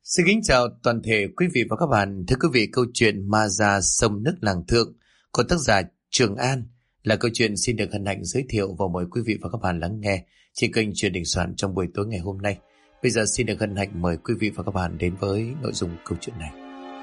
Xin kính chào toàn thể quý vị và các bạn. Thưa quý vị, câu chuyện Ma Già Sông Nước Làng Thượng của tác giả Trường An là câu chuyện xin được hân hạnh giới thiệu và mời quý vị và các bạn lắng nghe trên kênh Chuyện Đình Soạn trong buổi tối ngày hôm nay. Bây giờ xin được hân hạnh mời quý vị và các bạn đến với nội dung câu chuyện này.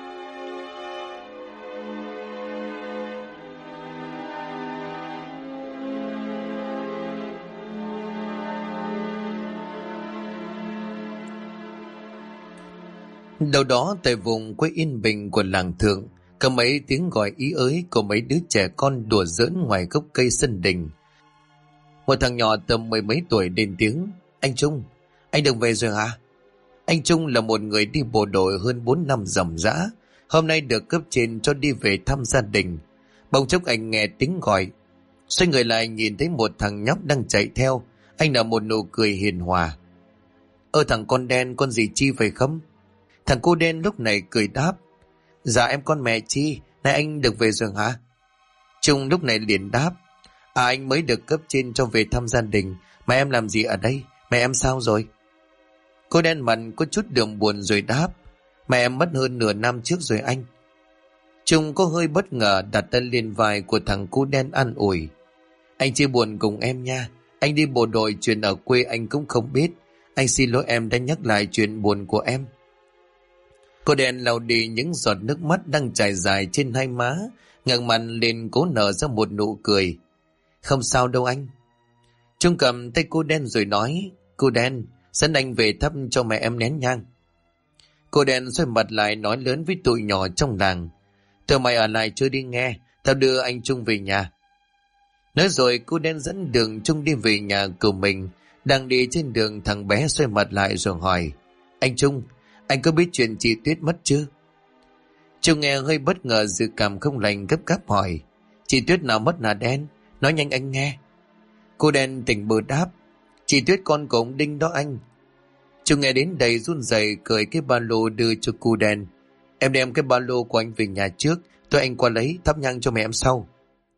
Đâu đó tại vùng quê yên bình của làng Thượng, có mấy tiếng gọi ý ới của mấy đứa trẻ con đùa giỡn ngoài gốc cây sân đình. Một thằng nhỏ tầm mười mấy tuổi lên tiếng: "Anh Trung, anh được về rồi hả?" Anh Trung là một người đi bộ đội hơn 4 năm ròng rã, hôm nay được cấp trên cho đi về thăm gia đình. Bỗng chốc anh nghe tiếng gọi, xoay người lại nhìn thấy một thằng nhóc đang chạy theo. Anh nở một nụ cười hiền hòa: Thằng con đen, con dì Chi phải không?" Thằng cô đen lúc này cười đáp: "Dạ em con mẹ Chi, nay anh được về rồi hả?" Trung lúc này liền đáp: Anh mới được cấp trên cho về thăm gia đình, mà em làm gì ở đây, mẹ em sao rồi?" Cô đen mặt có chút đường buồn rồi đáp: "Mẹ em mất hơn nửa năm trước rồi anh." Trung có hơi bất ngờ đặt tay lên vai của thằng cô đen an ủi: "Anh chia buồn cùng em nha, anh đi bộ đội chuyện ở quê anh cũng không biết, anh xin lỗi em đã nhắc lại chuyện buồn của em." Cô đen lau đi những giọt nước mắt đang chảy dài trên hai má, ngẩng mặt lên cố nở ra một nụ cười: "Không sao đâu anh." Trung cầm tay cô đen rồi nói: "Cô đen, dẫn anh về thắp cho mẹ em nén nhang." Cô đen xoay mặt lại nói lớn với tụi nhỏ trong làng: "Tụi mày ở lại chơi đi nghe, tao đưa anh Trung về nhà." Nói rồi cô đen dẫn đường Trung đi về nhà của mình. Đang đi trên đường, thằng bé xoay mặt lại rồi hỏi: "Anh Trung, anh có biết chuyện chị Tuyết mất chưa?" Trung nghe hơi bất ngờ, dự cảm không lành gấp gáp hỏi: "Chị Tuyết nào mất hả đen? Nói nhanh anh nghe." Cô đen tỉnh bơ đáp: "Chị Tuyết con của ông Đinh đó anh." Trung nghe đến đây run rẩy cởi cái ba lô đưa cho cô đen: "Em đem cái ba lô của anh về nhà trước, tôi anh qua lấy thắp nhang cho mẹ em sau."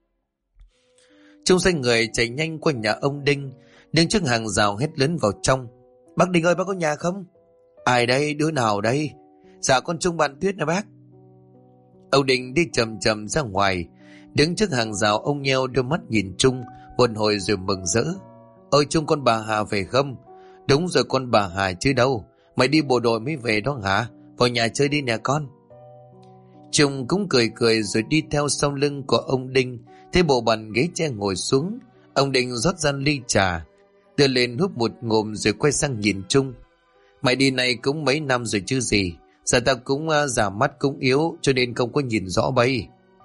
Trung xoay người chạy nhanh qua nhà ông Đinh, đứng trước hàng rào hét lớn vào trong: "Bác Đinh ơi, bác có nhà không?" "Ai đây, đứa nào đây?" "Dạ con Trung bạn Tuyết nè bác." Ông Đinh đi chậm chậm ra ngoài, đứng trước hàng rào ông nheo đôi mắt nhìn Trung một hồi rồi mừng rỡ: "Ơi Trung, con bà Hà về không?" "Đúng rồi, con bà Hà chứ đâu, mày đi bộ đội mới về đó hả? Vào nhà chơi đi nè con." Trung cũng cười cười rồi đi theo sau lưng của ông Đinh. Thế bộ bàn ghế tre ngồi xuống, ông Đinh rót ra ly trà, đưa lên húp một ngụm rồi quay sang nhìn Trung: "Mày đi này cũng mấy năm rồi chứ gì, giờ tao cũng giả mắt cũng yếu cho nên không có nhìn rõ bay."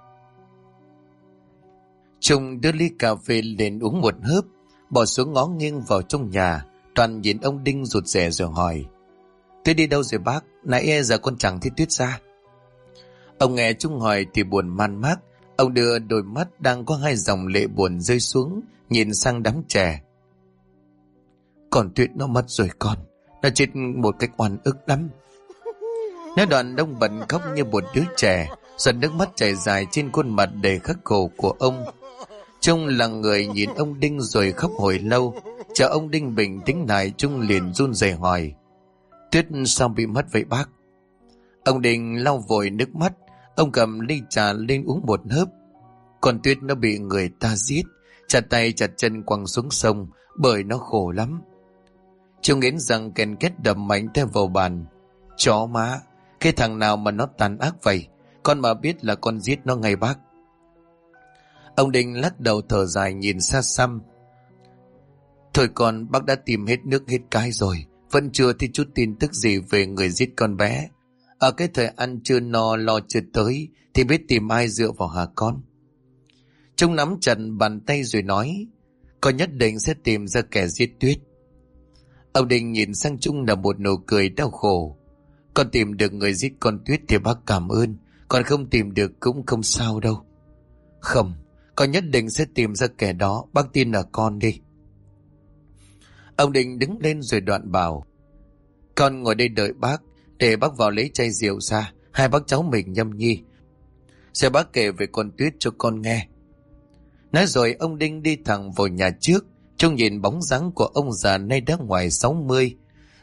Trung đưa ly cà phê lên uống một hớp, bỏ xuống ngó nghiêng vào trong nhà, toàn nhìn ông Đinh rụt rè rồi hỏi: "Tuyết đi đâu rồi bác? Nãy giờ con chẳng thấy Tuyết ra." Ông nghe Trung hỏi thì buồn man mác, ông đưa đôi mắt đang có hai dòng lệ buồn rơi xuống, nhìn sang đám trẻ: "Còn Tuyết nó mất rồi con, nó chết một cách oan ức lắm." Nói đoạn ông bật khóc như một đứa trẻ, giọt nước mắt chảy dài trên khuôn mặt đầy khắc khổ của ông. Trung là người nhìn ông Đinh rồi khóc hồi lâu, chờ ông Đinh bình tĩnh lại, Trung liền run rẩy hỏi: "Tuyết sao bị mất vậy bác?" Ông Đinh lau vội nước mắt, ông cầm ly trà lên uống một hớp: "Con Tuyết nó bị người ta giết, chặt tay chặt chân quăng xuống sông, bởi nó khổ lắm." Trung nghiến răng ken két đập mạnh theo vào bàn: "Chó má, cái thằng nào mà nó tàn ác vậy, con mà biết là con giết nó ngay bác." Ông Đinh lắc đầu thở dài nhìn xa xăm: "Thôi con, bác đã tìm hết nước hết cái rồi, vẫn chưa thấy chút tin tức gì về người giết con bé. Ở cái thời ăn chưa no lo chưa tới thì biết tìm ai dựa vào hả con?" Trung nắm chặt bàn tay rồi nói: "Con nhất định sẽ tìm ra kẻ giết Tuyết." Ông Đinh nhìn sang Trung là một nụ cười đau khổ: "Con tìm được người giết con Tuyết thì bác cảm ơn, còn không tìm được cũng không sao đâu." "Không, con nhất định sẽ tìm ra kẻ đó, bác tin ở con đi." Ông Đinh đứng lên rồi đoạn bảo: "Con ngồi đây đợi bác, để bác vào lấy chai rượu ra, hai bác cháu mình nhâm nhi, sẽ bác kể về con Tuyết cho con nghe." Nói rồi ông Đinh đi thẳng vào nhà trước. Trung nhìn bóng dáng của ông già nay đã ngoài 60,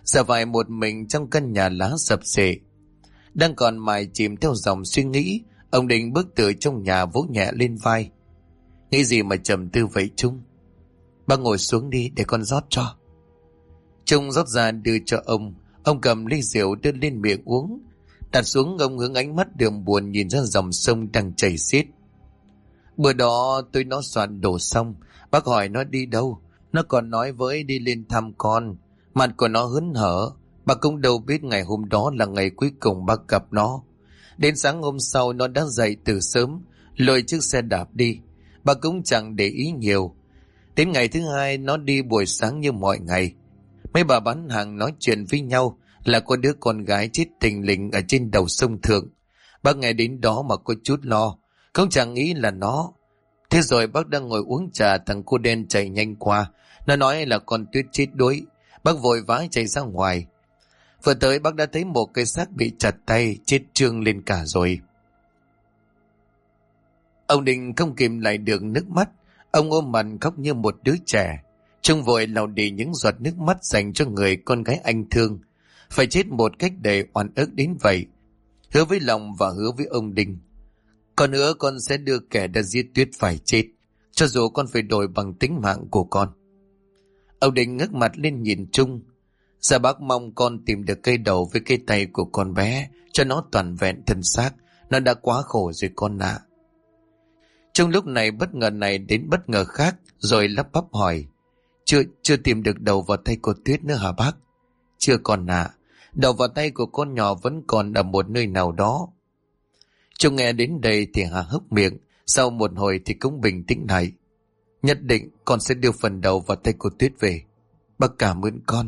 Giờ vải một mình trong căn nhà lá sập xệ. Đang còn mải chìm theo dòng suy nghĩ, ông Định bước từ trong nhà vỗ nhẹ lên vai. Nghĩ gì mà trầm tư vậy Trung? Bác ngồi xuống đi để con rót cho. Trung rót ra đưa cho ông cầm ly rượu đưa lên miệng uống. Đặt xuống, ông hướng ánh mắt đường buồn nhìn ra dòng sông đang chảy xiết. Bữa đó tôi nó soạn đồ xong, bác hỏi nó đi đâu, nó còn nói với đi lên thăm con. Mặt của nó hớn hở, bác cũng đâu biết ngày hôm đó là ngày cuối cùng bác gặp nó. Đến sáng hôm sau nó đã dậy từ sớm, lôi chiếc xe đạp đi. Bác cũng chẳng để ý nhiều. Đến ngày thứ hai nó đi buổi sáng như mọi ngày. Mấy bà bán hàng nói chuyện với nhau là có đứa con gái chết thình lình ở trên đầu sông Thượng. Bác nghe đến đó mà có chút lo, không chẳng nghĩ là nó. Thế rồi bác đang ngồi uống trà, thằng cô đen chạy nhanh qua. Nó nói là con Tuyết chết đuối. Bác vội vã chạy ra ngoài. Vừa tới bác đã thấy một cái xác bị chặt tay, chết trương lên cả rồi. Ông Định không kìm lại được nước mắt. Ông ôm mặt khóc như một đứa trẻ. Trung vội lau đi những giọt nước mắt dành cho người con gái anh thương. Phải chết một cách đầy oan ức đến vậy. Hứa với lòng và hứa với ông Định. Còn nữa con sẽ đưa kẻ đã giết Tuyết phải chết, cho dù con phải đổi bằng tính mạng của con. Ông Định ngước mặt lên nhìn Trung. Dạ bác mong con tìm được cây đầu với cây tay của con bé, cho nó toàn vẹn thân xác. Nó đã quá khổ rồi con ạ. Trung lúc này bất ngờ này đến bất ngờ khác, rồi lắp bắp hỏi. Chưa tìm được đầu và tay của Tuyết nữa hả bác? Chưa con ạ. Đầu và tay của con nhỏ vẫn còn ở một nơi nào đó. Trung nghe đến đây thì há hốc miệng, sau một hồi thì cũng bình tĩnh lại. Nhất định con sẽ đưa phần đầu và tay của Tuyết về. Bác cảm ơn con.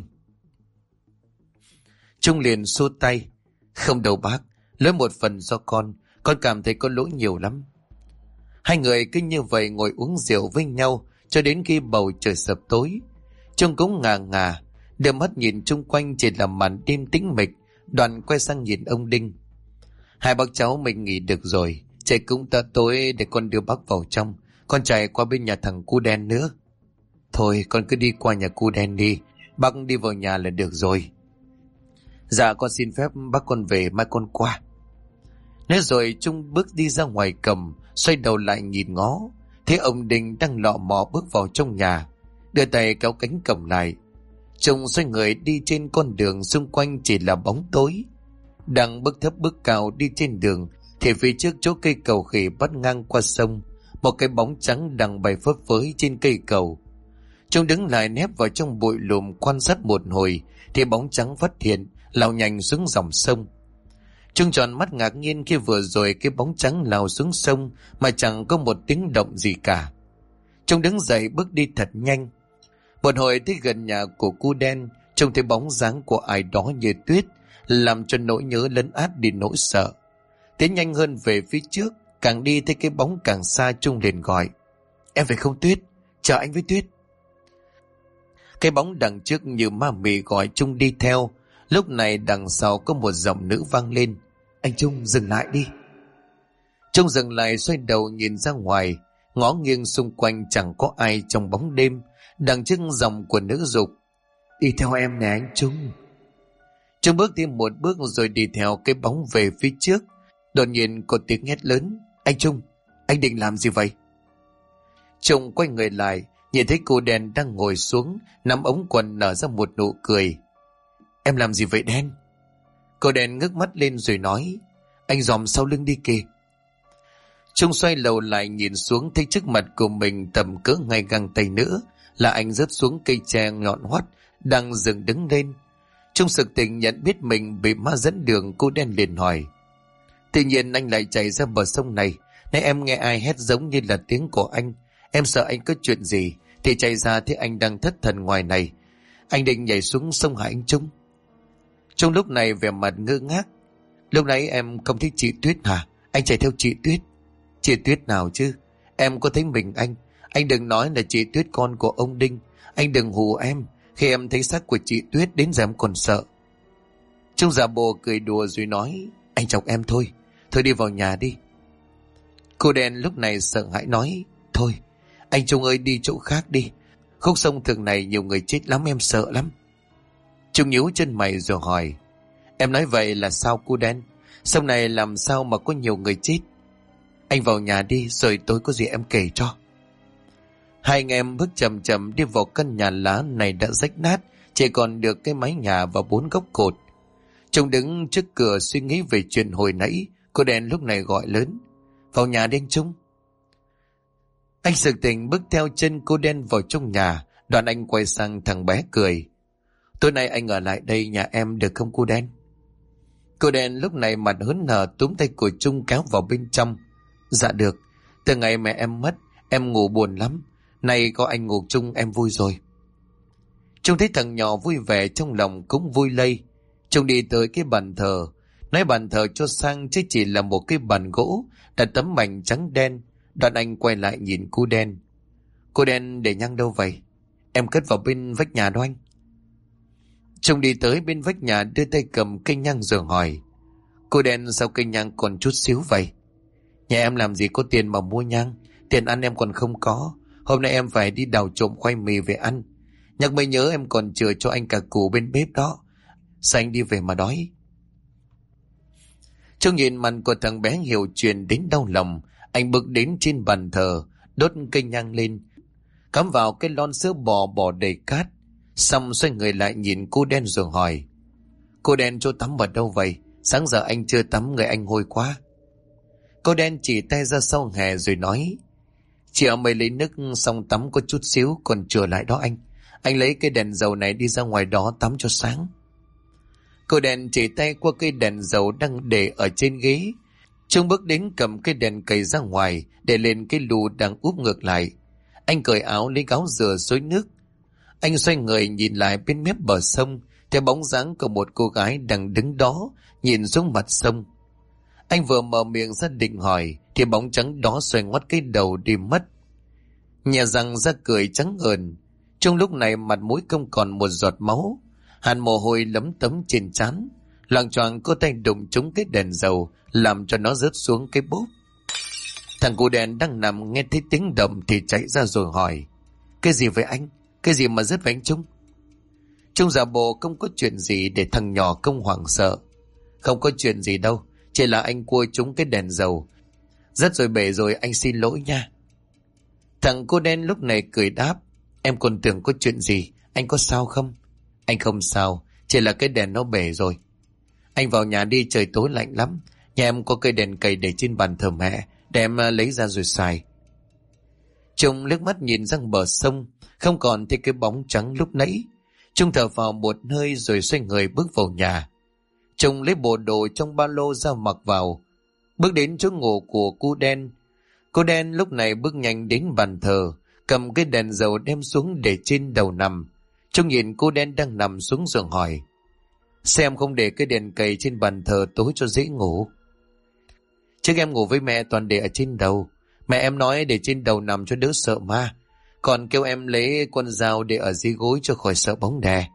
Trung liền xua tay. Không đâu bác, lỗi một phần do con cảm thấy có lỗi nhiều lắm. Hai người cứ như vậy ngồi uống rượu với nhau cho đến khi bầu trời sập tối. Trung cũng ngà ngà, đưa mắt nhìn chung quanh chỉ là màn đêm tĩnh mịch, đoạn quay sang nhìn ông Đinh. Hai bác cháu mình nghỉ được rồi, trời cũng đã tối, để con đưa bác vào trong. Con chạy qua bên nhà thằng cu đen nữa. Thôi con cứ đi qua nhà cu đen đi, bác đi vào nhà là được rồi. Dạ con xin phép bác, con về mai con qua. Nói rồi Trung bước đi ra ngoài cầm, xoay đầu lại nhìn ngó, thấy ông Đinh đang lọ mọ bước vào trong nhà, đưa tay kéo cánh cổng lại. Trung xoay người đi trên con đường, xung quanh chỉ là bóng tối. Đang bước thấp bước cao đi trên đường thì phía trước chỗ cây cầu khỉ bắt ngang qua sông, một cái bóng trắng đang bay phấp phới trên cây cầu. Trung đứng lại nép vào trong bụi lùm quan sát một hồi thì bóng trắng phát hiện lao nhanh xuống dòng sông. Trung tròn mắt ngạc nhiên khi vừa rồi cái bóng trắng lao xuống sông mà chẳng có một tiếng động gì cả. Trung đứng dậy bước đi thật nhanh. Một hồi tới gần nhà của cu đen, trông thấy bóng dáng của ai đó như Tuyết, làm cho nỗi nhớ lấn át đi nỗi sợ. Tiến nhanh hơn về phía trước, càng đi thấy cái bóng càng xa. Trung liền gọi. Em phải không Tuyết? Chờ anh với Tuyết. Cái bóng đằng trước như ma mị gọi Trung đi theo. Lúc này đằng sau có một giọng nữ vang lên. Anh Trung dừng lại đi. Trung dừng lại, xoay đầu nhìn ra ngoài, ngó nghiêng xung quanh chẳng có ai trong bóng đêm. Đằng trước giọng của nữ dục. Đi theo em nè anh Trung. Trung bước thêm một bước rồi đi theo cái bóng về phía trước. Đột nhiên có tiếng hét lớn. Anh Trung, anh định làm gì vậy? Trung quay người lại, nhìn thấy cô đen đang ngồi xuống, nắm ống quần nở ra một nụ cười. Em làm gì vậy đen? Cô đen ngước mắt lên rồi nói. Anh dòm sau lưng đi kìa. Trung xoay đầu lại nhìn xuống, thấy trước mặt của mình tầm cỡ ngay găng tay nữa là anh rớt xuống cây tre nhọn hoắt đang dựng đứng lên. Trung sực tỉnh nhận biết mình bị ma dẫn đường. Cô đen liền hỏi. Tự nhiên anh lại chạy ra bờ sông này, nãy em nghe ai hét giống như là tiếng của anh. Em sợ anh có chuyện gì thì chạy ra thấy anh đang thất thần ngoài này. Anh định nhảy xuống sông hại anh Trung. Trung lúc này vẻ mặt ngơ ngác. Lúc nãy em không thấy chị Tuyết hả? Anh chạy theo chị Tuyết. Chị Tuyết nào chứ? Em có thấy mình anh. Anh đừng nói là chị Tuyết con của ông Đinh. Anh đừng hù em. Khi em thấy xác của chị Tuyết đến giờ em còn sợ. Trung giả bộ cười đùa rồi nói. Anh chọc em thôi. Thôi đi vào nhà đi. Cô đen lúc này sợ hãi nói. Thôi anh Trung ơi, đi chỗ khác đi. Khúc sông Thượng này nhiều người chết lắm, em sợ lắm. Trung nhíu chân mày rồi hỏi: Em nói vậy là sao cô đen? Sông này làm sao mà có nhiều người chết? Anh vào nhà đi rồi tối có gì em kể cho. Hai anh em bước chậm chậm đi vào căn nhà lá này đã rách nát, chỉ còn được cái mái nhà và 4 gốc cột. Trung đứng trước cửa suy nghĩ về chuyện hồi nãy. Cô đen lúc này gọi lớn: Vào nhà đi anh Trung. Anh sực tỉnh bước theo chân cô đen vào trong nhà. Đoạn anh quay sang thằng bé cười: Tối nay anh ở lại đây nhà em được không cô đen? Cô đen lúc này mặt hớn hở túm tay của Trung kéo vào bên trong. Dạ được, từ ngày mẹ em mất em ngủ buồn lắm, nay có anh ngủ chung em vui rồi. Trung thấy thằng nhỏ vui vẻ trong lòng cũng vui lây. Trung đi tới cái bàn thờ, nói bàn thờ cho sang chứ chỉ là một cái bàn gỗ đặt tấm mảnh trắng đen. Đoạn anh quay lại nhìn cô đen: Cô đen để nhang đâu vậy? Em cất vào bên vách nhà đó anh. Trung đi tới bên vách nhà đưa tay cầm cây nhang rồi hỏi: Cô đen sao cây nhang còn chút xíu vậy? Nhà em làm gì có tiền mà mua nhang, tiền ăn em còn không có. Hôm nay em phải đi đào trộm khoai mì về ăn. Nhắc mới nhớ em còn chừa cho anh cả củ bên bếp đó. Sao anh đi về mà đói? Trung nhìn mặt của thằng bé hiểu chuyện đến đau lòng. Anh bước đến trên bàn thờ, đốt cây nhang lên, cắm vào cái lon sữa bò bỏ đầy cát. Xong xoay người lại nhìn cô đen rồi hỏi: Cô đen chỗ tắm ở đâu vậy? Sáng giờ anh chưa tắm người anh hôi quá. Cô đen chỉ tay ra sau hè rồi nói: Chị ở mới lấy nước xong tắm có chút xíu còn chừa lại đó anh. Anh lấy cái đèn dầu này đi ra ngoài đó tắm cho sáng. Cô đen chỉ tay qua cây đèn dầu đang để ở trên ghế. Trung bước đến cầm cái đèn cầy ra ngoài để lên cái lù đang úp ngược lại. Anh cởi áo lấy gáo rửa xối nước. Anh xoay người nhìn lại bên mép bờ sông, theo bóng dáng của một cô gái đang đứng đó nhìn xuống mặt sông. Anh vừa mở miệng ra định hỏi thì bóng trắng đó xoay ngoắt cái đầu đi mất. Nhè răng ra cười trắng ờn. Trong lúc này mặt mũi không còn một giọt máu, hàn mồ hôi lấm tấm trên trán. Loạng choạng cô tay đụng trúng cái đèn dầu làm cho nó rớt xuống cái bốp. Thằng cụ đèn đang nằm nghe thấy tiếng động thì chạy ra rồi hỏi: Cái gì vậy anh? Cái gì mà rớt vậy anh Trung? Trung giả bộ không có chuyện gì để thằng nhỏ không hoảng sợ: Không có chuyện gì đâu, chỉ là anh cua trúng cái đèn dầu, rớt rồi bể rồi, anh xin lỗi nha. Thằng cô đen lúc này cười đáp: Em còn tưởng có chuyện gì, anh có sao không? Anh không sao, chỉ là cái đèn nó bể rồi. Anh vào nhà đi, trời tối lạnh lắm. Nhà em có cây đèn cầy để trên bàn thờ mẹ, để em lấy ra rồi xài. Trung liếc mắt nhìn sang bờ sông, không còn thấy cái bóng trắng lúc nãy. Trung thở vào một hơi rồi xoay người bước vào nhà. Trung lấy bộ đồ trong ba lô ra mặc vào, bước đến chỗ ngủ của cô đen. Cô đen lúc này bước nhanh đến bàn thờ, cầm cái đèn dầu đem xuống để trên đầu nằm. Trung nhìn cô đen đang nằm xuống giường hỏi: Xem không để cái đèn cầy trên bàn thờ tối cho dễ ngủ? Trước em ngủ với mẹ toàn để ở trên đầu. Mẹ em nói để trên đầu nằm cho đỡ sợ ma, còn kêu em lấy con dao để ở dưới gối cho khỏi sợ bóng đè.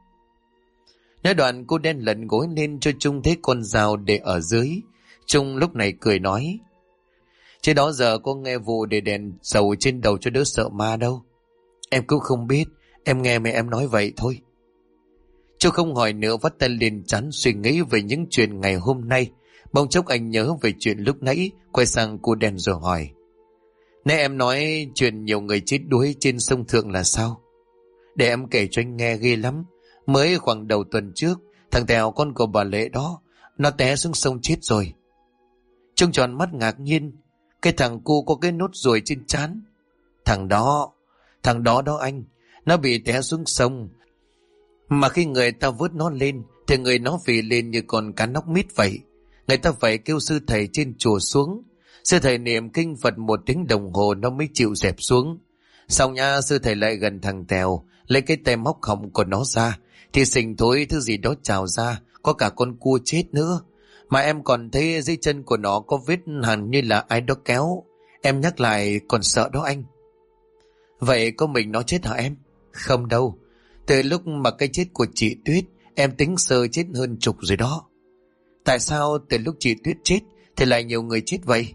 Nói đoạn cô đen lật gối lên cho Trung thấy con dao để ở dưới. Trung lúc này cười nói: Chứ đó giờ có nghe vụ để đèn dầu trên đầu cho đỡ sợ ma đâu. Em cũng không biết, em nghe mẹ em nói vậy thôi. Châu không hỏi nữa, vắt tay lên trán suy nghĩ về những chuyện ngày hôm nay. Bỗng chốc anh nhớ về chuyện lúc nãy, quay sang cô đen rồi hỏi: Nãy em nói chuyện nhiều người chết đuối trên sông Thượng là sao? Để em kể cho anh nghe, ghê lắm. Mới khoảng đầu tuần trước, thằng Tèo con của bà Lệ đó, nó té xuống sông chết rồi. Trông tròn mắt ngạc nhiên: Cái thằng cu có cái nốt ruồi trên trán. Thằng đó đó anh, nó bị té xuống sông. Mà khi người ta vớt nó lên thì người nó phì lên như con cá nóc mít vậy. Người ta phải kêu sư thầy trên chùa xuống. Sư thầy niệm kinh Phật 1 tiếng đồng hồ nó mới chịu dẹp xuống. Xong nha, sư thầy lại gần thằng Tèo, lấy cái tay móc họng của nó ra, thì sình thối thứ gì đó trào ra, có cả con cua chết nữa. Mà em còn thấy dưới chân của nó có vết hằn như là ai đó kéo. Em nhắc lại còn sợ đó anh. Vậy có mình nó chết hả em? Không đâu. Từ lúc mà cái chết của chị Tuyết, em tính sơ chết hơn chục rồi đó. Tại sao từ lúc chị Tuyết chết thì lại nhiều người chết vậy?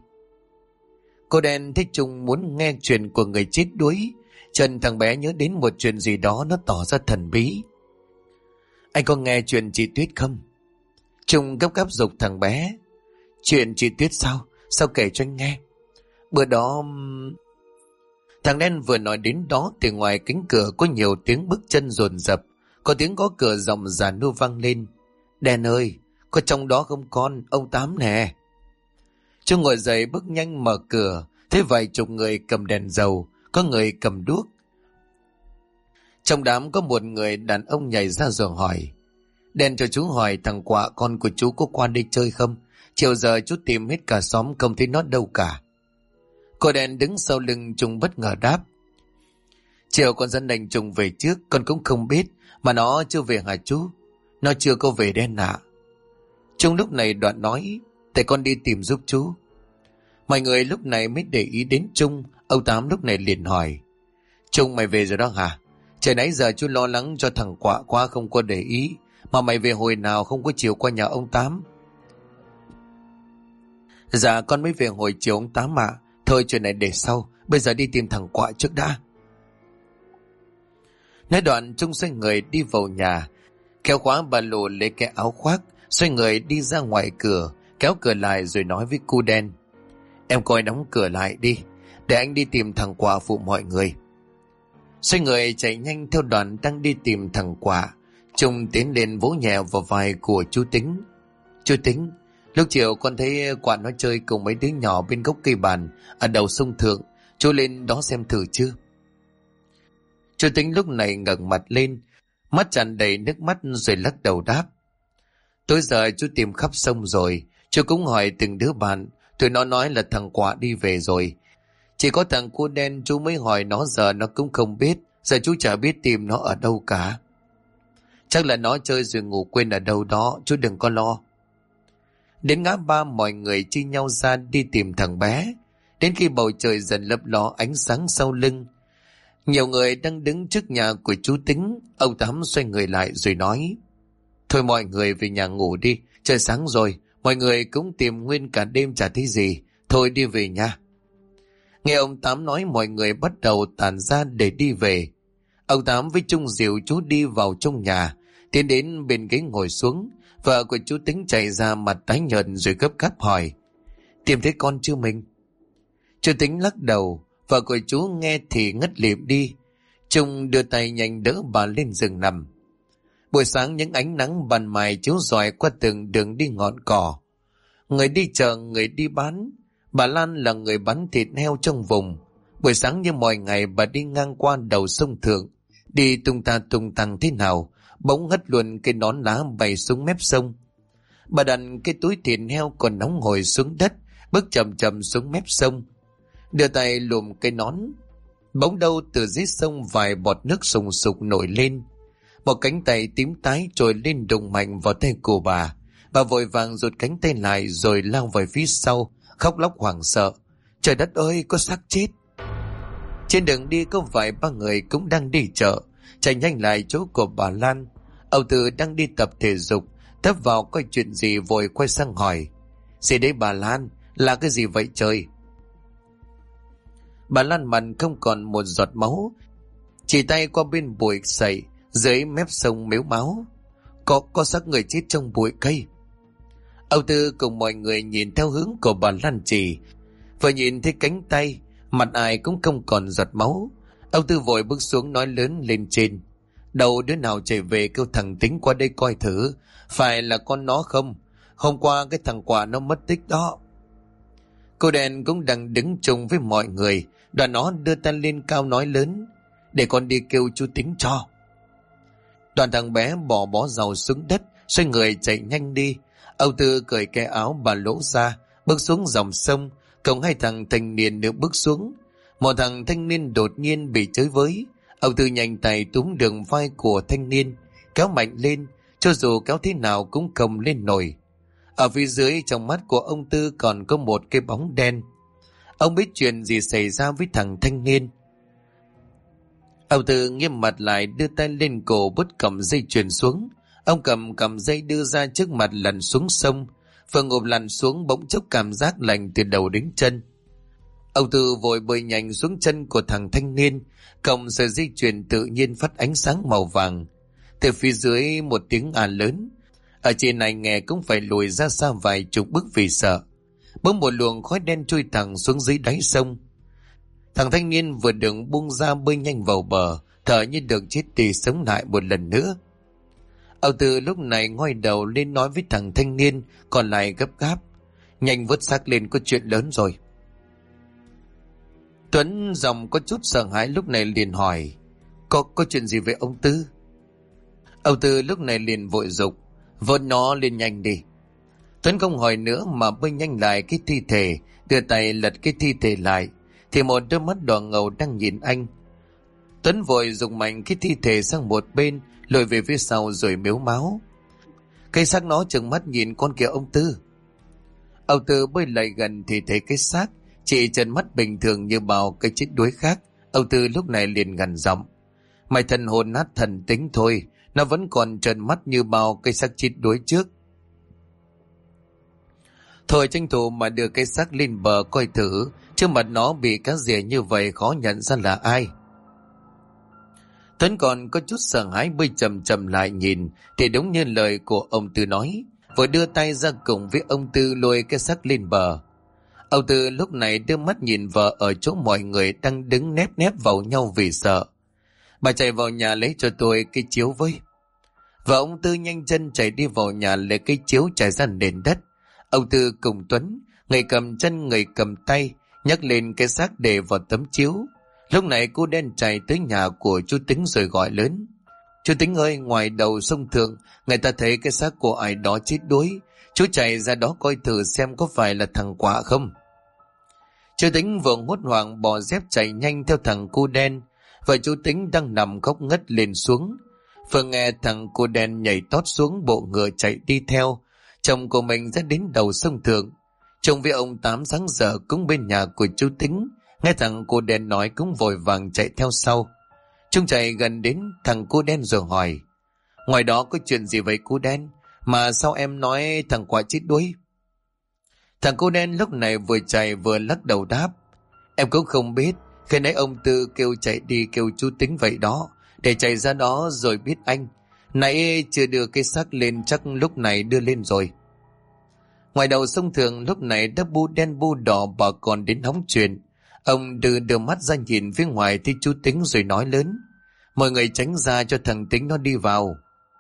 Cô đen thích Trung muốn nghe chuyện của người chết đuối. Trần thằng bé nhớ đến một chuyện gì đó, nó tỏ ra thần bí. Anh có nghe chuyện chị Tuyết không? Trung gấp gáp giục thằng bé. Chuyện chị Tuyết sao? Sao kể cho anh nghe. Bữa đó... Thằng đen vừa nói đến đó thì ngoài cánh cửa có nhiều tiếng bước chân dồn dập. Có tiếng gõ cửa giọng già nua vang lên. Đen ơi, có trong đó không con? Ông Tám nè. Trung ngồi dậy bước nhanh mở cửa. Thấy vài chục người cầm đèn dầu, có người cầm đuốc. Trong đám có một người đàn ông nhảy ra rồi hỏi. Đen cho chú hỏi thằng Quạ con của chú có qua đây chơi không? Chiều giờ chú tìm hết cả xóm không thấy nó đâu cả. Cô Đen đứng sau lưng Trung bất ngờ đáp. Chiều con dẫn anh Trung về trước, con cũng không biết, mà nó chưa về hả chú? Nó chưa có về Đen ạ. Trung lúc này đoạn nói, để con đi tìm giúp chú. Mọi người lúc này mới để ý đến Trung. Ông Tám lúc này liền hỏi. Trung, mày về rồi đó hả? Trời nãy giờ chú lo lắng cho thằng Quạ quá không có để ý, mà mày về hồi nào không có chiều qua nhà ông Tám? Dạ con mới về hồi chiều ông Tám ạ. Thôi chuyện này để sau, bây giờ đi tìm thằng Quạ trước đã. Nói đoạn Trung xoay người đi vào nhà, kéo khóa ba lô lấy cái áo khoác, xoay người đi ra ngoài cửa, kéo cửa lại rồi nói với cô Đen. Em coi đóng cửa lại đi, để anh đi tìm thằng Quạ phụ mọi người. Xoay người chạy nhanh theo đoàn đang đi tìm thằng Quạ. Trung tiến lên vỗ nhẹ vào vai của chú Tính. Chú Tính, lúc chiều con thấy Quạ nó chơi cùng mấy đứa nhỏ bên gốc cây bàn ở đầu sông Thượng, chú lên đó xem thử chưa? Chú Tính lúc này ngẩng mặt lên, mắt tràn đầy nước mắt rồi lắc đầu đáp. Tối giờ chú tìm khắp sông rồi, chú cũng hỏi từng đứa bạn, tụi nó nói là thằng Quạ đi về rồi. Chỉ có thằng cu Đen chú mới hỏi nó, giờ nó cũng không biết, giờ chú chả biết tìm nó ở đâu cả. Chắc là nó chơi rồi ngủ quên ở đâu đó, chú đừng có lo. Đến ngã ba mọi người chia nhau ra đi tìm thằng bé. Đến khi bầu trời dần lấp ló ánh sáng sau lưng, nhiều người đang đứng trước nhà của chú Tính. Ông Tám xoay người lại rồi nói. Thôi mọi người về nhà ngủ đi, trời sáng rồi, mọi người cũng tìm nguyên cả đêm chả thấy gì, thôi đi về nha. Nghe ông Tám nói mọi người bắt đầu tản ra để đi về. Ông Tám với Trung dìu chú đi vào trong nhà, tiến đến bên ghế ngồi xuống. Vợ của chú Tính chạy ra mặt tái nhợt rồi gấp gáp hỏi. Tìm thấy con chưa mình? Chú Tính lắc đầu. Vợ của chú nghe thì ngất lịm đi. Trung đưa tay nhanh đỡ bà lên giường nằm. Buổi sáng những ánh nắng ban mai chiếu rọi qua từng đường đi ngọn cỏ. Người đi chợ, người đi bán. Bà Lan là người bán thịt heo trong vùng. Buổi sáng như mọi ngày bà đi ngang qua đầu sông Thượng. Đi tung ta tung tăng thế nào, bỗng hất luôn cái nón lá bay xuống mép sông. Bà đặt cái túi thịt heo còn nóng hổi xuống đất, bước chậm chậm xuống mép sông. Đưa tay lùm cái nón. Bỗng đâu từ dưới sông vài bọt nước sùng sục nổi lên. Một cánh tay tím tái trồi lên đụng mạnh vào tay của bà. Bà vội vàng rụt cánh tay lại rồi lao về phía sau, khóc lóc hoảng sợ. Trời đất ơi, có xác chết! Trên đường đi có vài ba người cũng đang đi chợ, chạy nhanh lại chỗ của bà Lan. Ông Tư đang đi tập thể dục, tấp vào coi chuyện gì vội quay sang hỏi. Gì đấy bà Lan, là cái gì vậy trời? Bà Lan mặt không còn một giọt máu, chỉ tay qua bên bụi sậy dưới mép sông mếu máu. Có xác người chết trong bụi cây. Ông Tư cùng mọi người nhìn theo hướng của bà Lan chỉ, vừa nhìn thấy cánh tay, mặt ai cũng không còn giọt máu. Ông Tư vội bước xuống nói lớn lên trên. Đâu đứa nào chạy về kêu thằng Tính qua đây coi thử, phải là con nó không? Hôm qua cái thằng Quạ nó mất tích đó. Cô Đen cũng đang đứng chung với mọi người, đoàn nó đưa tay lên cao nói lớn. Để con đi kêu chú Tính cho. Đoàn thằng bé bỏ bó dầu xuống đất, xoay người chạy nhanh đi. Ông Tư cởi cái áo bà lỗ ra, bước xuống dòng sông, cùng hai thằng thanh niên nữa bước xuống. Một thằng thanh niên đột nhiên bị chới với. Ông Tư nhanh tay túm đường vai của thanh niên, kéo mạnh lên, cho dù kéo thế nào cũng không lên nổi. Ở phía dưới trong mắt của ông Tư còn có một cái bóng đen. Ông biết chuyện gì xảy ra với thằng thanh niên. Ông Tư nghiêm mặt lại, đưa tay lên cổ bứt cầm dây chuyền xuống. Ông cầm dây đưa ra trước mặt lăn xuống sông. Vừa ngộp lăn xuống bỗng chốc cảm giác lạnh từ đầu đến chân. Ông Tư vội bơi nhanh xuống chân của thằng thanh niên, cầm sợi dây chuyền tự nhiên phát ánh sáng màu vàng. Từ phía dưới một tiếng à lớn. Ở trên này nghe cũng phải lùi ra xa vài chục bước vì sợ. Bỗng một luồng khói đen trôi thẳng xuống dưới đáy sông. Thằng thanh niên vừa được buông ra bơi nhanh vào bờ, thở như được chết đi sống lại một lần nữa. Âu Tư lúc này ngoi đầu lên nói với thằng thanh niên còn lại gấp gáp: nhanh vớt xác lên, có chuyện lớn rồi. Tuấn giọng có chút sợ hãi lúc này liền hỏi: Có chuyện gì với ông Tư? Âu Tư lúc này liền vội dục: vớt nó lên nhanh đi. Tuấn không hỏi nữa mà bơi nhanh lại cái thi thể, đưa tay lật cái thi thể lại, thì một đôi mắt đỏ ngầu đang nhìn anh. Tuấn vội dùng mạnh cái thi thể sang một bên, lùi về phía sau rồi mếu máo: cái xác nó trừng mắt nhìn con kìa ông Tư. Âu Tư bơi lại gần thì thấy cái xác chỉ trần mắt bình thường như bao cái chết đuối khác. Âu Tư lúc này liền gằn giọng: mày thần hồn nát thần tính thôi, nó vẫn còn trần mắt như bao cái xác chết đuối trước. Thôi tranh thủ mà đưa cái xác lên bờ coi thử, trước mặt nó bị cá rỉa như vậy khó nhận ra là ai. Tuấn còn có chút sợ hãi bơi chậm chậm lại nhìn, thì đúng như lời của ông Tư nói, vừa đưa tay ra cùng với ông Tư lôi cái xác lên bờ. Ông Tư lúc này đưa mắt nhìn vợ ở chỗ mọi người đang đứng nép nép vào nhau vì sợ. Bà chạy vào nhà lấy cho tôi cái chiếu với. Và ông Tư nhanh chân chạy đi vào nhà lấy cái chiếu trải ra nền đất. Ông Tư cùng Tuấn, người cầm chân người cầm tay, nhấc lên cái xác để vào tấm chiếu. Lúc này cô đen chạy tới nhà của chú Tính rồi gọi lớn: chú Tính ơi, ngoài đầu sông Thượng người ta thấy cái xác của ai đó chết đuối, chú chạy ra đó coi thử xem có phải là thằng Quả không. Chú Tính vừa hốt hoảng bỏ dép chạy nhanh theo thằng cu đen. Và chú Tính đang nằm khóc ngất lên xuống. Vừa nghe thằng cu đen nhảy tót xuống bộ ngựa chạy đi theo. Chồng của mình đã đến đầu sông Thượng. Chồng với ông Tám sáng giờ cũng bên nhà của chú Tính. Nghe thằng cô đen nói cũng vội vàng chạy theo sau. Chúng chạy gần đến thằng cô đen rồi hỏi: ngoài đó có chuyện gì vậy cô đen? Mà sao em nói thằng Quả chết đuối? Thằng cô đen lúc này vừa chạy vừa lắc đầu đáp: em cũng không biết. Khi nãy ông Tư kêu chạy đi kêu chú Tính vậy đó, để chạy ra đó rồi biết anh. Nãy chưa đưa cái xác lên, chắc lúc này đưa lên rồi. Ngoài đầu sông Thượng lúc này đã bu đen bu đỏ bà còn đến hóng chuyện. Ông đưa mắt ra nhìn phía ngoài thì chú Tính rồi nói lớn: mọi người tránh ra cho thằng Tính nó đi vào.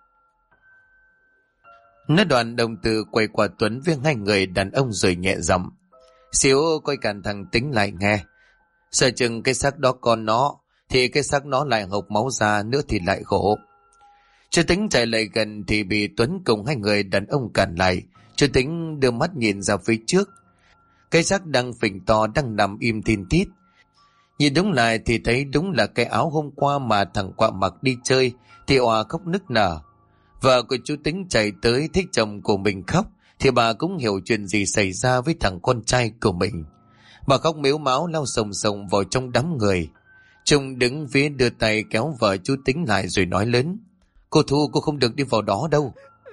Nói đoạn đồng từ quay qua Tuấn với hai người đàn ông rồi nhẹ giọng: xíu coi cản thằng Tính lại nghe. Sợ chừng cái xác đó con nó, thì cái xác nó lại hộc máu ra nữa thì lại khổ. Chú Tính chạy lại gần thì bị Tuấn cùng hai người đàn ông cản lại. Chú Tính đưa mắt nhìn ra phía trước. Cái xác đang phình to đang nằm im thin thít. Nhìn đúng lại thì thấy đúng là cái áo hôm qua mà thằng Quạ mặc đi chơi, thì òa khóc nức nở. Vợ của chú Tính chạy tới thấy chồng của mình khóc thì bà cũng hiểu chuyện gì xảy ra với thằng con trai của mình. Bà khóc mếu máo lao sồng sồng vào trong đám người. Trung đứng phía đưa tay kéo vợ chú Tính lại rồi nói lớn: cô Thu, cô không được đi vào đó đâu.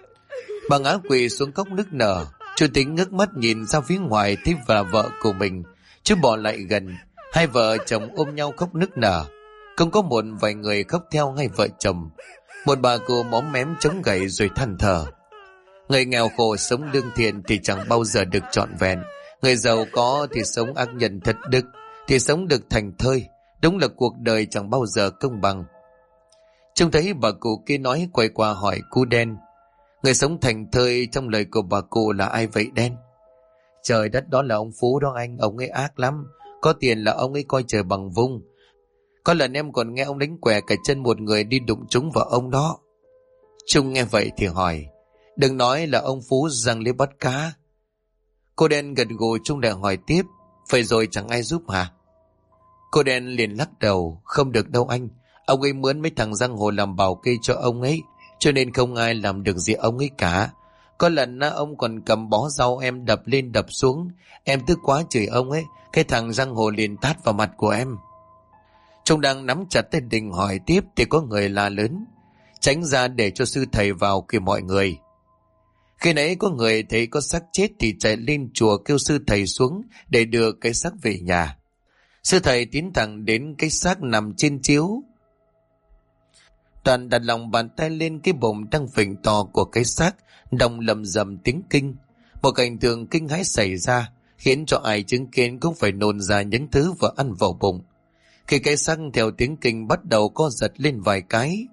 Bà ngã quỳ xuống khóc nức nở. Chú Tính ngước mắt nhìn ra phía ngoài thấy vợ của mình. Chú bỏ lại gần. Hai vợ chồng ôm nhau khóc nức nở. Không có một vài người khóc theo hai vợ chồng. Một bà cụ móm mém chống gậy rồi than thở: người nghèo khổ sống lương thiện thì chẳng bao giờ được trọn vẹn. Người giàu có thì sống ác nhân thất đức, thì sống được thành thơi. Đúng là cuộc đời chẳng bao giờ công bằng. Trông thấy bà cụ kia nói, quay qua hỏi cu đen: người sống thành thơi trong lời của bà cụ là ai vậy đen? Trời đất, đó là ông Phú đó anh. Ông ấy ác lắm. Có tiền là ông ấy coi trời bằng vung. Có lần em còn nghe ông đánh què cả chân một người đi đụng trúng vào ông đó. Trung nghe vậy thì hỏi: đừng nói là ông Phú giăng lưới bắt cá. Cô đen gật gù. Trung lại hỏi tiếp: phải rồi chẳng ai giúp hả? Cô đen liền lắc đầu: không được đâu anh. Ông ấy mướn mấy thằng giang hồ làm bảo kê cho ông ấy, cho nên không ai làm được gì ông ấy cả. Có lần ông còn cầm bó rau em đập lên đập xuống. Em tức quá chửi ông ấy, cái thằng giang hồ liền tát vào mặt của em. Trung đang nắm chặt tay Đình hỏi tiếp thì có người la lớn: tránh ra để cho sư thầy vào kìa mọi người. Khi nãy có người thấy có xác chết thì chạy lên chùa kêu sư thầy xuống để đưa cái xác về nhà. Sư thầy tiến thẳng đến cái xác nằm trên chiếu. Toàn đặt lòng bàn tay lên cái bụng đang phình to của cái xác, đồng lầm rầm tiếng kinh. Một cảnh tượng kinh hãi xảy ra, khiến cho ai chứng kiến cũng phải nôn ra những thứ vừa ăn vào bụng. Khi cái xác theo tiếng kinh bắt đầu co giật lên vài cái,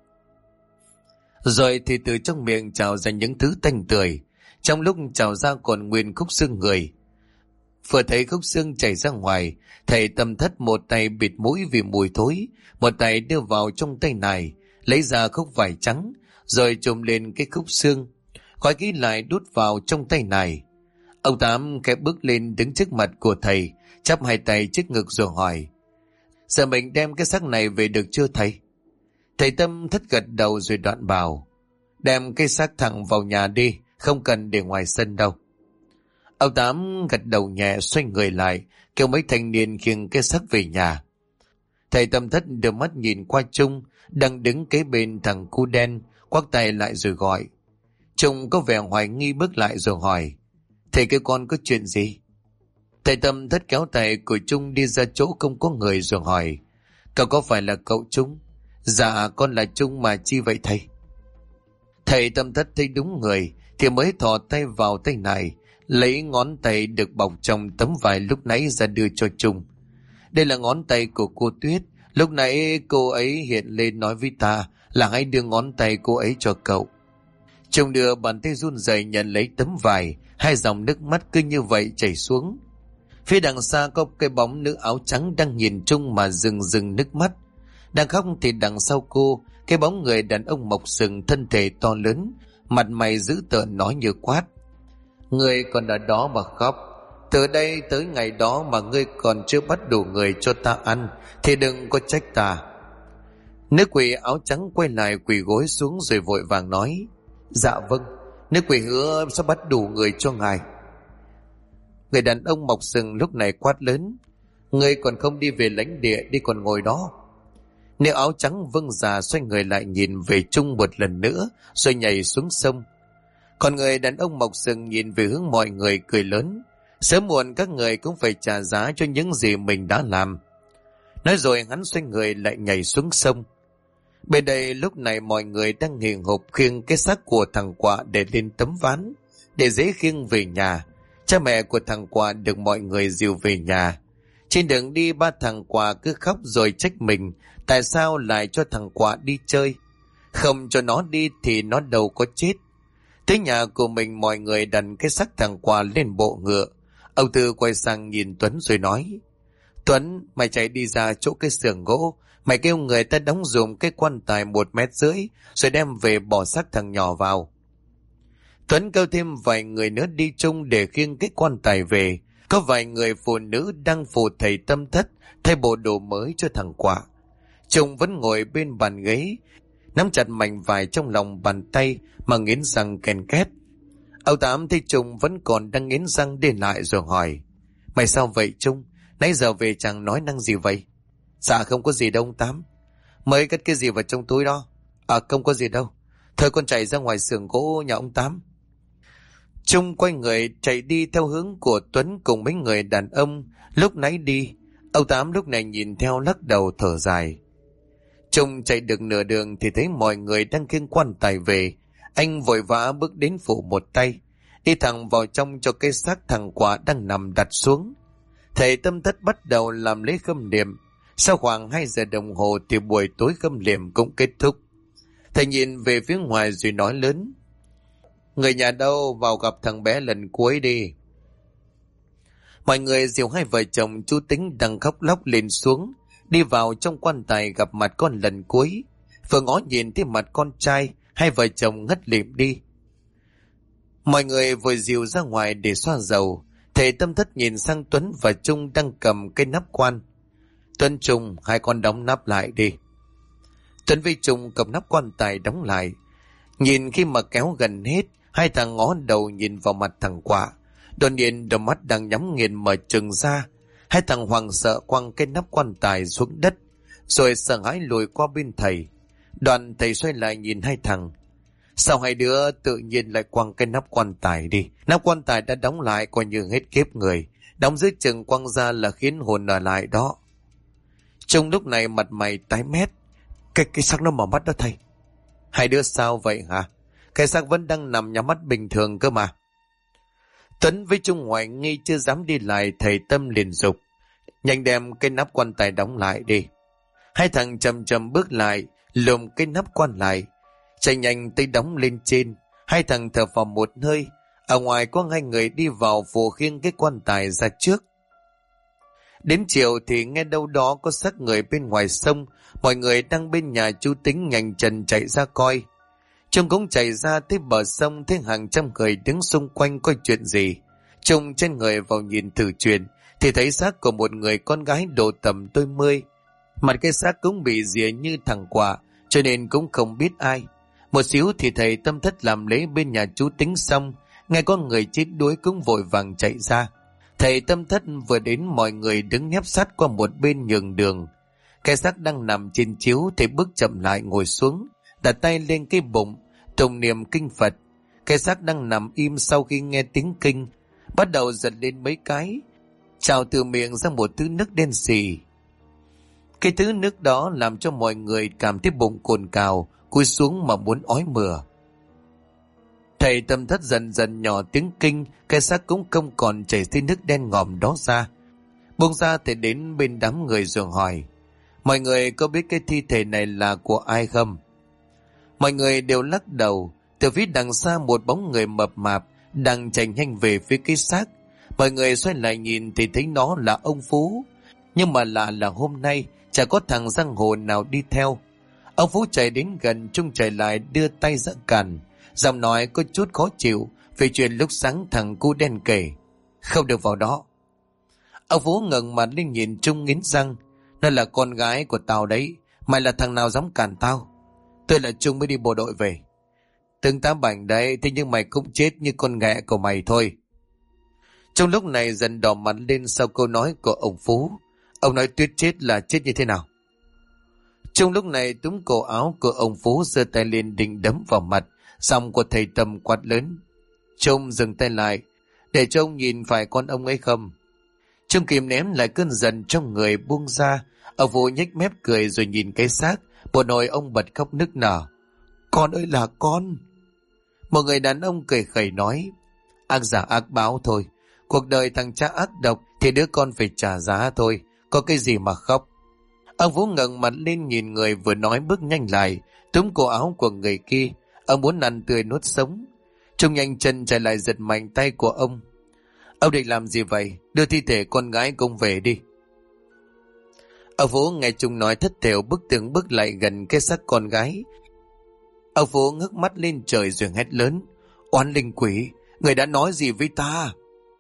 rồi thì từ trong miệng trào ra những thứ tanh tưởi. Trong lúc trào ra còn nguyên khúc xương người. Vừa thấy khúc xương chảy ra ngoài, thầy Tâm Thất một tay bịt mũi vì mùi thối, một tay đưa vào trong tay này, lấy ra khúc vải trắng, rồi trùm lên cái khúc xương, gói kỹ lại đút vào trong tay này. Ông Tám khẽ bước lên đứng trước mặt của thầy, chắp hai tay trước ngực rồi hỏi: "Giờ mình đem cái xác này về được chưa thầy?" Thầy Tâm Thất gật đầu rồi đoạn bảo: "Đem cái xác thẳng vào nhà đi, không cần để ngoài sân đâu." Ông Tám gật đầu nhẹ, xoay người lại, kêu mấy thanh niên khiêng cái xác về nhà. Thầy Tâm Thất đưa mắt nhìn qua Trung, đang đứng kế bên thằng cu đen, quắc tay lại rồi gọi. Trung có vẻ hoài nghi bước lại rồi hỏi: "Thầy cái con có chuyện gì?" Thầy Tâm Thất kéo tay của Trung đi ra chỗ không có người rồi hỏi: "Cậu có phải là cậu Trung?" "Dạ con là Trung mà, chi vậy thầy?" Thầy Tâm Thất thấy đúng người thì mới thò tay vào tay này, lấy ngón tay được bọc trong tấm vải lúc nãy ra đưa cho Trung. "Đây là ngón tay của cô Tuyết, lúc nãy cô ấy hiện lên nói với ta là hãy đưa ngón tay cô ấy cho cậu." Trung đưa bàn tay run rẩy nhận lấy tấm vải, hai dòng nước mắt cứ như vậy chảy xuống. Phía đằng xa có cái bóng nữ áo trắng đang nhìn Trung mà rưng rưng nước mắt. Đang khóc thì đằng sau cô, cái bóng người đàn ông mọc sừng, thân thể to lớn, mặt mày dữ tợn nói như quát: "Ngươi còn ở đó mà khóc, từ đây tới ngày đó mà ngươi còn chưa bắt đủ người cho ta ăn thì đừng có trách ta." Nữ quỷ áo trắng quay lại quỳ gối xuống rồi vội vàng nói: "Dạ vâng, nữ quỷ hứa sẽ bắt đủ người cho ngài." Người đàn ông mọc sừng lúc này quát lớn: "Ngươi còn không đi về lãnh địa, đi còn ngồi đó." Nữ áo trắng vâng dạ xoay người lại nhìn về Trung một lần nữa rồi nhảy xuống sông. Còn người đàn ông mọc sừng nhìn về hướng mọi người cười lớn: "Sớm muộn các người cũng phải trả giá cho những gì mình đã làm." Nói rồi hắn xoay người lại nhảy xuống sông. Bên đây lúc này mọi người đang hì hục khiêng cái xác của thằng Quạ để lên tấm ván, để dễ khiêng về nhà. Cha mẹ của thằng Quạ được mọi người dìu về nhà. Trên đường đi ba thằng Quạ cứ khóc rồi trách mình tại sao lại cho thằng Quạ đi chơi. Không cho nó đi thì nó đâu có chết. Tới nhà của mình mọi người đặt cái xác thằng Quạ lên bộ ngựa. Ông Tư quay sang nhìn Tuấn rồi nói: "Tuấn, mày chạy đi ra chỗ cái xưởng gỗ, mày kêu người ta đóng dùm cái quan tài 1,5 mét rồi đem về bỏ xác thằng nhỏ vào." Tuấn kêu thêm vài người nữa đi chung để khiêng cái quan tài về. Có vài người phụ nữ đang phụ thầy Tâm Thất thay bộ đồ mới cho thằng Quạ. Trung vẫn ngồi bên bàn ghế, nắm chặt mảnh vải trong lòng bàn tay mà nghiến răng ken két. Ông Tám thấy Trung vẫn còn đang nghiến răng đi lại rồi hỏi: "Mày sao vậy Trung? Nãy giờ về chẳng nói năng gì vậy?" "Dạ không có gì đâu ông Tám." "Mới cất cái gì vào trong túi đó?" Không có gì đâu. Thôi con chạy ra ngoài xưởng gỗ nhà ông Tám." Trung quay người chạy đi theo hướng của Tuấn cùng mấy người đàn ông lúc nãy đi. Ông Tám lúc này nhìn theo lắc đầu thở dài. Trung chạy được nửa đường thì thấy mọi người đang khiêng quan tài về. Anh vội vã bước đến phụ một tay, đi thẳng vào trong cho cái xác thằng Quạ đang nằm đặt xuống. Thầy Tâm Thất bắt đầu làm lễ khâm niệm. Sau khoảng 2 giờ đồng hồ thì buổi tối khâm niệm cũng kết thúc. Thầy nhìn về phía ngoài rồi nói lớn: "Người nhà đâu, vào gặp thằng bé lần cuối đi." Mọi người dìu hai vợ chồng chú Tính đang khóc lóc lên xuống, đi vào trong quan tài gặp mặt con lần cuối. Vừa ngó nhìn thấy mặt con trai, hai vợ chồng ngất lịm đi. Mọi người vội dìu ra ngoài để xoa dầu. Thầy Tâm Thất nhìn sang Tuấn và Trung đang cầm cái nắp quan. "Tuấn, Trung, hai con đóng nắp lại đi." Tuấn với Trung cầm nắp quan tài đóng lại. Nhìn khi mà kéo gần hết, hai thằng ngó đầu nhìn vào mặt thằng Quạ. Đột nhiên đôi mắt đang nhắm nghiền mở trừng ra. Hai thằng hoảng sợ quăng cái nắp quan tài xuống đất, rồi sợ hãi lùi qua bên thầy. Đoạn thầy xoay lại nhìn hai thằng: "Sao hai đứa tự nhiên lại quăng cái nắp quan tài đi? Nắp quan tài đã đóng lại coi như hết kiếp người. Đóng dưới chừng quăng ra là khiến hồn ở lại đó." Trong lúc này mặt mày tái mét. Cái xác nó mở mắt đó thầy. Hai đứa sao vậy hả? Cái xác vẫn đang nằm nhắm mắt bình thường cơ mà. Tuấn với Trung ngoại nghi chưa dám đi lại, thầy Tâm liền dục: nhanh đem cái nắp quan tài đóng lại đi. Hai thằng chậm chậm bước lại, lùm cái nắp quan lại, chạy nhanh tới đóng lên trên. Hai thằng thở vào một hơi. Ở ngoài có hai người đi vào phụ khiêng cái quan tài ra trước. Đến chiều thì nghe đâu đó có xác người bên ngoài sông. Mọi người đang bên nhà chú Tính nhanh chân chạy ra coi. Trung cũng chạy ra tới bờ sông, thấy hàng trăm người đứng xung quanh coi chuyện gì. Trung trên người vào nhìn thử chuyện thì thấy xác của một người con gái độ tầm đôi mươi. Mặt cái xác cũng bị rỉa như thằng quạ, cho nên cũng không biết ai. Một xíu thì thầy Tâm Thất làm lễ bên nhà chú Tính xong, nghe có người chết đuối cũng vội vàng chạy ra. Thầy Tâm Thất vừa đến, mọi người đứng nép sát qua một bên nhường đường. Cái xác đang nằm trên chiếu, thầy bước chậm lại ngồi xuống, đặt tay lên cái bụng, tụng niệm kinh Phật. Cái xác đang nằm im sau khi nghe tiếng kinh, bắt đầu giật lên mấy cái, trào từ miệng ra một thứ nước đen xì. Cái thứ nước đó làm cho mọi người cảm thấy bụng cồn cào, cúi xuống mà muốn ói mửa. Thầy Tâm Thất dần dần nhỏ tiếng kinh, cái xác cũng không còn chảy thấy nước đen ngòm đó ra. Buông ra thì đến bên đám người rồi hỏi: mọi người có biết cái thi thể này là của ai không? Mọi người đều lắc đầu. Từ phía đằng xa một bóng người mập mạp đang chạy nhanh về phía cái xác. Mọi người xoay lại nhìn thì thấy nó là ông Phú. Nhưng mà lạ là hôm nay chả có thằng giang hồ nào đi theo. Ông Phú chạy đến gần, Trung chạy lại đưa tay ra cản, giọng nói có chút khó chịu về chuyện lúc sáng thằng cu đen kể: không được vào đó. Ông Phú ngẩng mặt lên nhìn Trung nghiến răng: nó là con gái của tao đấy, mày là thằng nào dám cản tao? Tôi là Trung mới đi bộ đội về. Từng tám bảnh đấy, thế nhưng mày cũng chết như con ghẹ của mày thôi. Trong lúc này dần đỏ mặt lên sau câu nói của ông Phú. Ông nói Tuyết chết là chết như thế nào? Trong lúc này túm cổ áo của ông Phú, giơ tay lên định đấm vào mặt. Giọng của thầy Tâm quát lớn: Trung dừng tay lại, để cho ông nhìn phải con ông ấy không. Trung kìm ném lại cơn giận trong người buông ra. Ông Phú nhếch mép cười rồi nhìn cái xác. Một hồi ông bật khóc nức nở: con ơi là con. Một người đàn ông cười khẩy nói: ác giả ác báo thôi, cuộc đời thằng cha ác độc thì đứa con phải trả giá thôi, có cái gì mà khóc. Ông Vũ ngẩng mặt lên nhìn người vừa nói, bước nhanh lại túm cổ áo của người kia. Ông muốn ăn tươi nuốt sống. Trung nhanh chân chạy lại giật mạnh tay của ông. Ông định làm gì vậy? Đưa thi thể con gái công về đi. Ông Vũ nghe Trung nói thất thểu, bước từng bước lại gần cái xác con gái. Ông Vũ ngước mắt lên trời rồi hét lớn: oán linh quỷ, người đã nói gì với ta?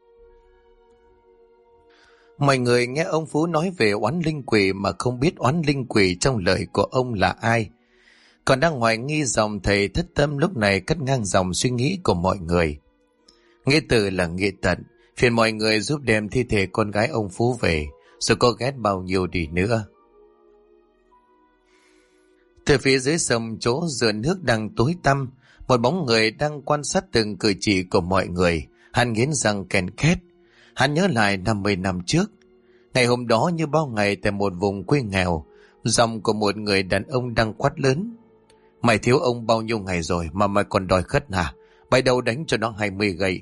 Mọi người nghe ông Phú nói về oán linh quỷ mà không biết oán linh quỷ trong lời của ông là ai. Còn đang hoài nghi, dòng thầy Thất Tâm lúc này cắt ngang dòng suy nghĩ của mọi người. Nghĩa tử là nghĩa tận, phiền mọi người giúp đem thi thể con gái ông Phú về, rồi có ghét bao nhiêu đi nữa. Từ phía dưới sông chỗ dừa nước đang tối tăm, một bóng người đang quan sát từng cử chỉ của mọi người. Hắn nghiến răng ken két. Hắn nhớ lại 50 năm trước, ngày hôm đó như bao ngày tại một vùng quê nghèo, giọng của một người đàn ông đang quát lớn: mày thiếu ông bao nhiêu ngày rồi mà mày còn đòi khất hả? Mày đâu đánh cho nó 20 gậy.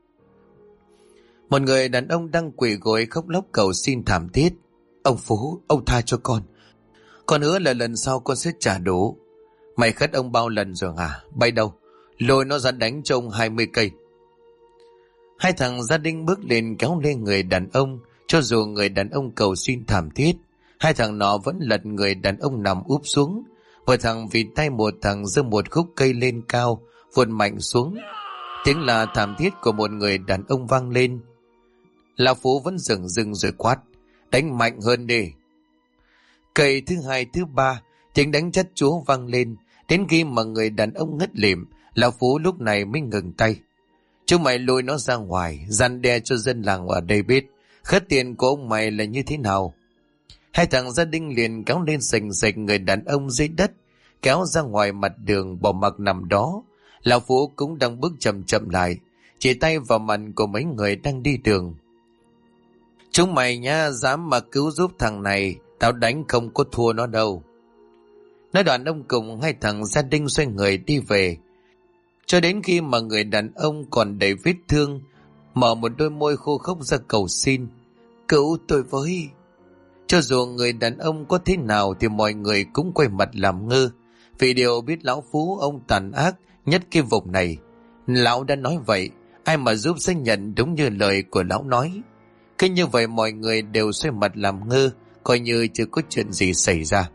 Một người đàn ông đang quỳ gối khóc lóc cầu xin thảm thiết: ông Phú, ông tha cho con hứa là lần sau con sẽ trả đủ. Mày khất ông bao lần rồi hả? Bay đâu? Lôi nó ra đánh cho ông 20 cây. Hai thằng gia đình bước lên kéo lên người đàn ông. Cho dù người đàn ông cầu xin thảm thiết, hai thằng nó vẫn lật người đàn ông nằm úp xuống. Một thằng vì tay, một thằng giơ một khúc cây lên cao, vụt mạnh xuống. Tiếng là thảm thiết của một người đàn ông vang lên. Lão Phú vẫn dừng dừng rồi quát: đánh mạnh hơn đi. Cây thứ hai, thứ ba, tiếng đánh chát chúa vang lên. Đến khi mà người đàn ông ngất lịm, Lão Phú lúc này mới ngừng tay. Chúng mày lôi nó ra ngoài, răn đe cho dân làng ở đây biết khất tiền của ông mày là như thế nào. Hai thằng gia đình liền kéo lên sành sạch người đàn ông dưới đất, kéo ra ngoài mặt đường bỏ mặc nằm đó. Lão Phú cũng đang bước chậm chậm lại, chỉ tay vào mặt của mấy người đang đi đường. Chúng mày nhá, dám mà cứu giúp thằng này, tao đánh không có thua nó đâu. Nói đoạn ông cùng hai thằng gia đình xoay người đi về, cho đến khi mà người đàn ông còn đầy vết thương mở một đôi môi khô khốc ra cầu xin: "Cứu tôi với." Cho dù người đàn ông có thế nào thì mọi người cũng quay mặt làm ngơ, vì đều biết lão Phú ông tàn ác nhất cái vùng này. Lão đã nói vậy, ai mà giúp sẽ nhận đúng như lời của lão nói. Cứ như vậy mọi người đều xoay mặt làm ngơ, coi như chưa có chuyện gì xảy ra.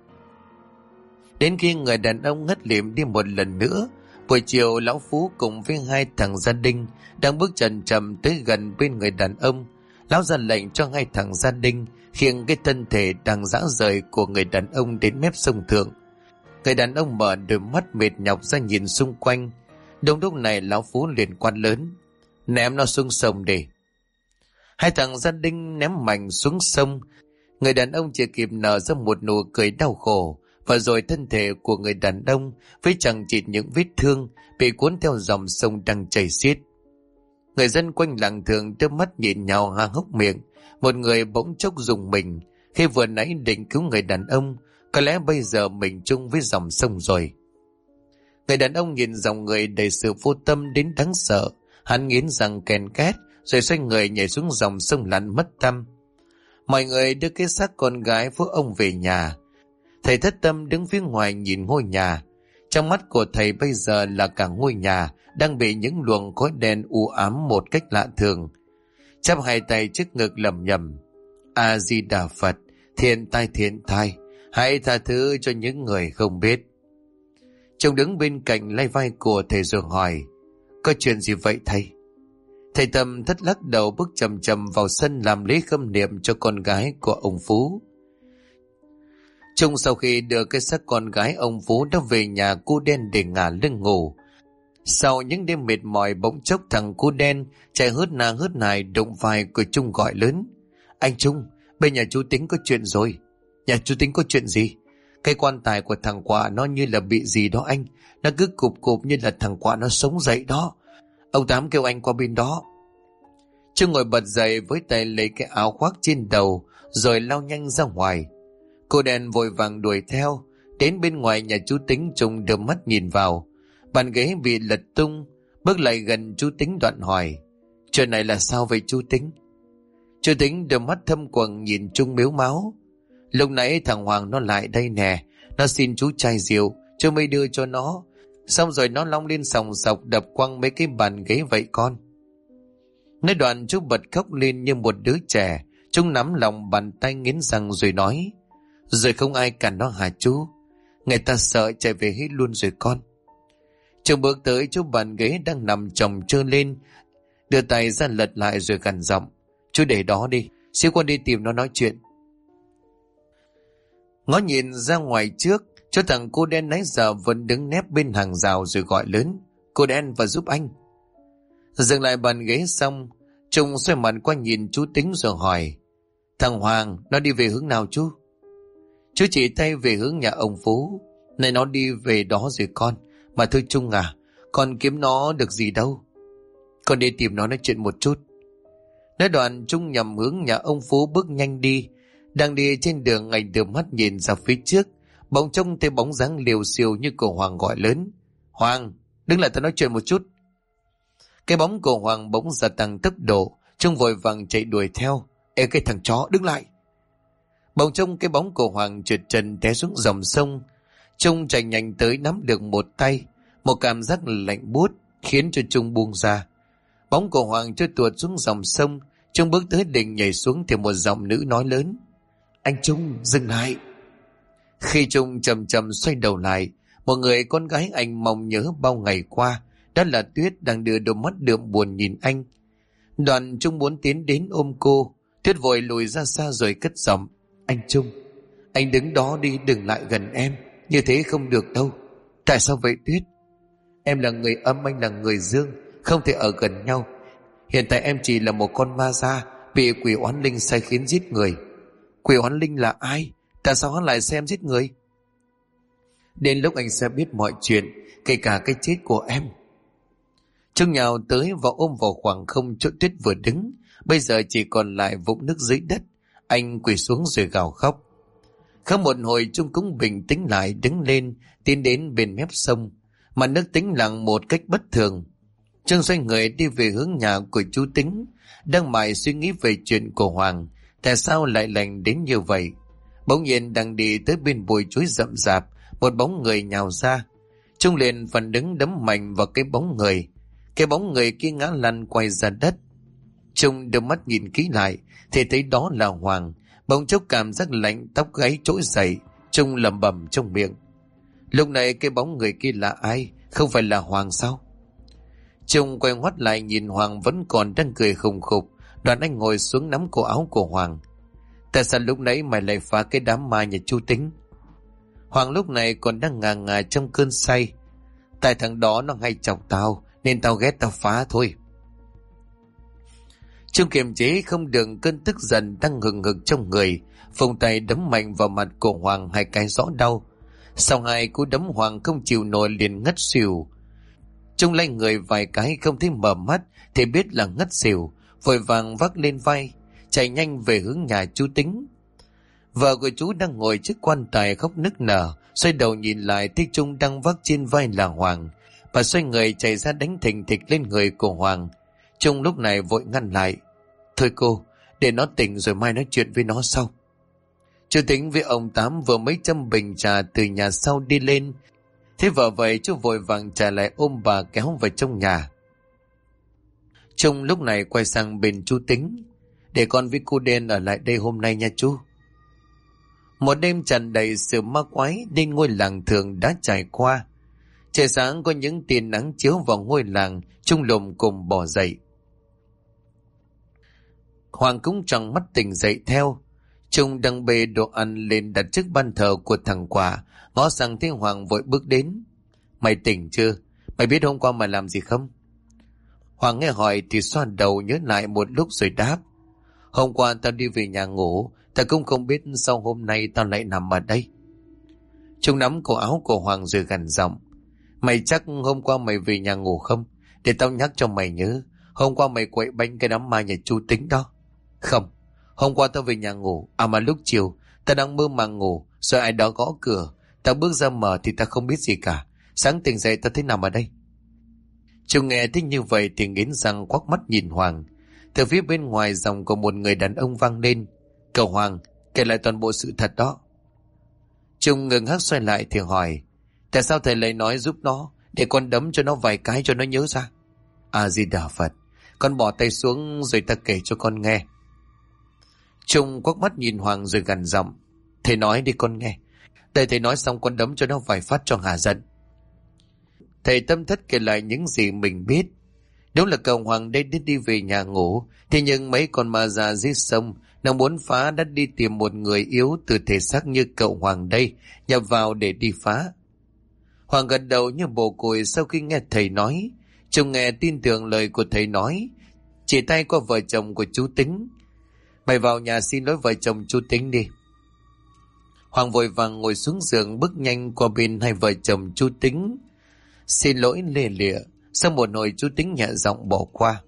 Đến khi người đàn ông ngất lịm đi một lần nữa, buổi chiều lão Phú cùng với hai thằng gia đình đang bước chậm chậm tới gần bên người đàn ông. Lão ra lệnh cho hai thằng gia đình khiêng cái thân thể đang rã rời của người đàn ông đến mép sông Thượng. Người đàn ông mở đôi mắt mệt nhọc ra nhìn xung quanh. Đúng lúc này lão Phú liền quát lớn: "Ném nó xuống sông đi." Hai thằng gia đình ném mạnh xuống sông. Người đàn ông chỉ kịp nở ra một nụ cười đau khổ, và rồi thân thể của người đàn ông với chẳng chịt những vết thương bị cuốn theo dòng sông đang chảy xiết. Người dân quanh làng Thường đưa mắt nhìn nhau há hốc miệng. Một người bỗng chốc rùng mình khi vừa nãy định cứu người đàn ông, có lẽ bây giờ mình chung với dòng sông rồi. Người đàn ông nhìn dòng người đầy sự vô tâm đến đáng sợ. Hắn nghiến răng ken két rồi xoay người nhảy xuống dòng sông lặn mất tăm. Mọi người đưa cái xác con gái của ông về nhà. Thầy Thất Tâm đứng phía ngoài nhìn ngôi nhà. Trong mắt của thầy bây giờ là cả ngôi nhà đang bị những luồng khói đen u ám một cách lạ thường. Chắp hai tay trước ngực lẩm nhẩm: A Di Đà Phật, thiện thai, hãy tha thứ cho những người không biết. Chồng đứng bên cạnh lay vai của thầy rồi hỏi: Có chuyện gì vậy thầy? Thầy Tâm thất lắc đầu bước chậm chậm vào sân làm lễ khâm niệm cho con gái của ông Phú. Chung sau khi đưa cái xác con gái, ông Phú đã về nhà cu đen để ngả lưng ngủ. Sau những đêm mệt mỏi, bỗng chốc thằng cu đen chạy hớt na hớt nài đụng vai của Trung gọi lớn: Anh Trung, bên nhà chú Tính có chuyện rồi. Nhà chú Tính có chuyện gì? Cái quan tài của thằng Quạ nó như là bị gì đó anh. Nó cứ cụp cụp như là thằng Quạ nó sống dậy đó. Ông Tám kêu anh qua bên đó. Trung ngồi bật dậy với tay lấy cái áo khoác trên đầu rồi lao nhanh ra ngoài. Cô đen vội vàng đuổi theo. Đến bên ngoài nhà chú Tính, Trung đưa mắt nhìn vào. Bàn ghế bị lật tung. Bước lại gần chú Tính đoạn hỏi: Chuyện này là sao vậy chú Tính? Chú Tính đưa mắt thâm quầng nhìn Trung mếu máu. Lúc nãy thằng Hoàng nó lại đây nè. Nó xin chú chai rượu, chú mới đưa cho nó. Xong rồi nó long lên sòng sọc đập quăng mấy cái bàn ghế vậy con. Nói đoạn chú bật khóc lên như một đứa trẻ. Trung nắm lòng bàn tay nghiến răng rồi nói: Rồi không ai cản nó hả chú? Người ta sợ chạy về hết luôn rồi con. Trung bước tới chú bàn ghế đang nằm chồng trơ lên, đưa tay ra lật lại rồi gằn giọng: Chú để đó đi, xíu con đi tìm nó nói chuyện. Ngó nhìn ra ngoài trước, cho thằng cô đen nãy giờ vẫn đứng nép bên hàng rào rồi gọi lớn: Cô đen vào giúp anh. Dừng lại bàn ghế xong, Trung xoay mặt qua nhìn chú Tính rồi hỏi: Thằng Hoàng nó đi về hướng nào chú? Chú chỉ tay về hướng nhà ông Phú. Này nó đi về đó rồi con. Mà thôi Trung à, con kiếm nó được gì đâu. Con đi tìm nó nói chuyện một chút. Nói đoạn Trung nhằm hướng nhà ông Phú bước nhanh đi. Đang đi trên đường, ngày đưa mắt nhìn ra phía trước, bỗng trông thấy bóng dáng liều xiêu như của Hoàng gọi lớn: Hoàng, đứng lại ta nói chuyện một chút. Cái bóng của Hoàng bỗng gia tăng tốc độ. Trung vội vàng chạy đuổi theo: Ê cái thằng chó, đứng lại. Bỗng trông cái bóng của Hoàng trượt chân té xuống dòng sông. Trung chạy nhanh tới nắm được một tay. Một cảm giác lạnh buốt khiến cho Trung buông ra. Bóng của Hoàng trôi tuột xuống dòng sông. Trung bước tới định nhảy xuống thì một giọng nữ nói lớn: Anh Trung, dừng lại. Khi Trung chậm chậm xoay đầu lại, một người con gái anh mong nhớ bao ngày qua, đó là Tuyết, đang đưa đôi mắt đượm buồn nhìn anh. Đoàn Trung muốn tiến đến ôm cô. Tuyết vội lùi ra xa rồi cất giọng: Anh Trung, anh đứng đó đi, đừng lại gần em. Như thế không được đâu. Tại sao vậy Tuyết? Em là người âm, anh là người dương, không thể ở gần nhau. Hiện tại em chỉ là một con ma da bị quỷ oán linh sai khiến giết người. Quỷ oán linh là ai? Tại sao hắn lại xem giết người? Đến lúc anh sẽ biết mọi chuyện, kể cả cái chết của em. Trung nhào tới và ôm vào khoảng không chỗ Tuyết vừa đứng. Bây giờ chỉ còn lại vũng nước dưới đất. Anh quỳ xuống rồi gào khóc. Không một hồi Trung cũng bình tĩnh lại, đứng lên tiến đến bên mép sông, mà nước tĩnh lặng một cách bất thường. Trung xoay người đi về hướng nhà của chú Tính, đang mải suy nghĩ về chuyện của Hoàng, tại sao lại lạnh đến như vậy. Bỗng nhiên đang đi tới bên bụi chuối rậm rạp, một bóng người nhào ra. Trung liền phản đứng đấm mạnh vào cái bóng người. Cái bóng người kia ngã lăn quay ra đất. Trung đưa mắt nhìn kỹ lại thì thấy đó là Hoàng. Bỗng chốc cảm giác lạnh, tóc gáy trỗi dậy. Trung lẩm bẩm trong miệng. Lúc này cái bóng người kia là ai? Không phải là Hoàng sao? Trung quay ngoắt lại nhìn Hoàng vẫn còn đang cười khùng khục. Đoàn Anh ngồi xuống nắm cổ áo của Hoàng. Tại sao lúc nãy mày lại phá cái đám ma nhà chú Tính? Hoàng lúc này còn đang ngà ngà trong cơn say. Tại thằng đó nó hay chọc tao, nên tao ghét tao phá thôi. Trung kiềm chế không được cơn tức giận đang hừng hực trong người, phồng tay đấm mạnh vào mặt của Hoàng 2 cái rõ đau. Sau 2 cú đấm Hoàng không chịu nổi liền ngất xỉu. Trung lay người vài cái không thấy mở mắt thì biết là ngất xỉu, vội vàng vác lên vai, chạy nhanh về hướng nhà chú Tính. Vợ của chú đang ngồi trước quan tài khóc nức nở, xoay đầu nhìn lại thấy Trung đang vác trên vai là Hoàng. Bà xoay người chạy ra đánh thình thịch lên người của Hoàng. Trung lúc này vội ngăn lại. Thôi cô, để nó tỉnh rồi mai nói chuyện với nó sau. Chú Tính với ông Tám vừa mới châm bình trà từ nhà sau đi lên. Thế vợ vậy chú vội vàng trả lại ôm bà kéo vào trong nhà. Trung lúc này quay sang bên chú Tính. Để con với cô Đen ở lại đây hôm nay nha chú. Một đêm tràn đầy sự ma quái nên ngôi làng thường đã trải qua. Trời sáng có những tia nắng chiếu vào ngôi làng, Trung lùm cùng bỏ dậy. Hoàng cũng chẳng mắt tỉnh dậy theo. Trung đang bê đồ ăn lên đặt trước ban thờ của thằng Quả, ngó sang thấy Hoàng vội bước đến. Mày tỉnh chưa? Mày biết hôm qua mày làm gì không? Hoàng nghe hỏi thì xoa đầu nhớ lại một lúc rồi đáp. Hôm qua tao đi về nhà ngủ, tao cũng không biết sao hôm nay tao lại nằm ở đây. Trung nắm cổ áo của Hoàng rồi gằn giọng. Mày chắc hôm qua mày về nhà ngủ không? Để tao nhắc cho mày nhớ, hôm qua mày quậy bánh cái đám ma nhà chú Tính đó. Không, hôm qua tao về nhà ngủ, mà lúc chiều tao đang mơ màng ngủ, rồi ai đó gõ cửa. Tao bước ra mở thì tao không biết gì cả. Sáng tỉnh dậy tao thấy nằm ở đây. Trung nghe thích như vậy thì nghiến răng quắc mắt nhìn Hoàng. Từ phía bên ngoài giọng của một người đàn ông vang lên. Cậu Hoàng, kể lại toàn bộ sự thật đó. Trung ngừng hắt xoay lại thì hỏi. Tại sao thầy lại nói giúp nó, để con đấm cho nó vài cái cho nó nhớ ra? Di Đà Phật. Con bỏ tay xuống rồi ta kể cho con nghe. Trung quắc mắt nhìn Hoàng rồi gằn giọng. Thầy nói đi con nghe. Để thầy nói xong con đấm cho nó vài phát cho hả giận. Thầy tâm thất kể lại những gì mình biết. Đúng là cậu Hoàng đây đi về nhà ngủ, thế nhưng mấy con ma già dưới sông nó muốn phá đã đi tìm một người yếu từ thể xác như cậu Hoàng đây, nhập vào để đi phá. Hoàng gật đầu như bồ cùi sau khi nghe thầy nói. Trung nghe tin tưởng lời của thầy nói, chỉ tay qua vợ chồng của chú Tính. Mày vào nhà xin lỗi vợ chồng chú Tính đi. Hoàng vội vàng ngồi xuống giường bước nhanh qua bên 2 vợ chồng chú Tính. Xin lỗi lìa lịa. Sau một hồi chú Tính nhẹ giọng bỏ qua.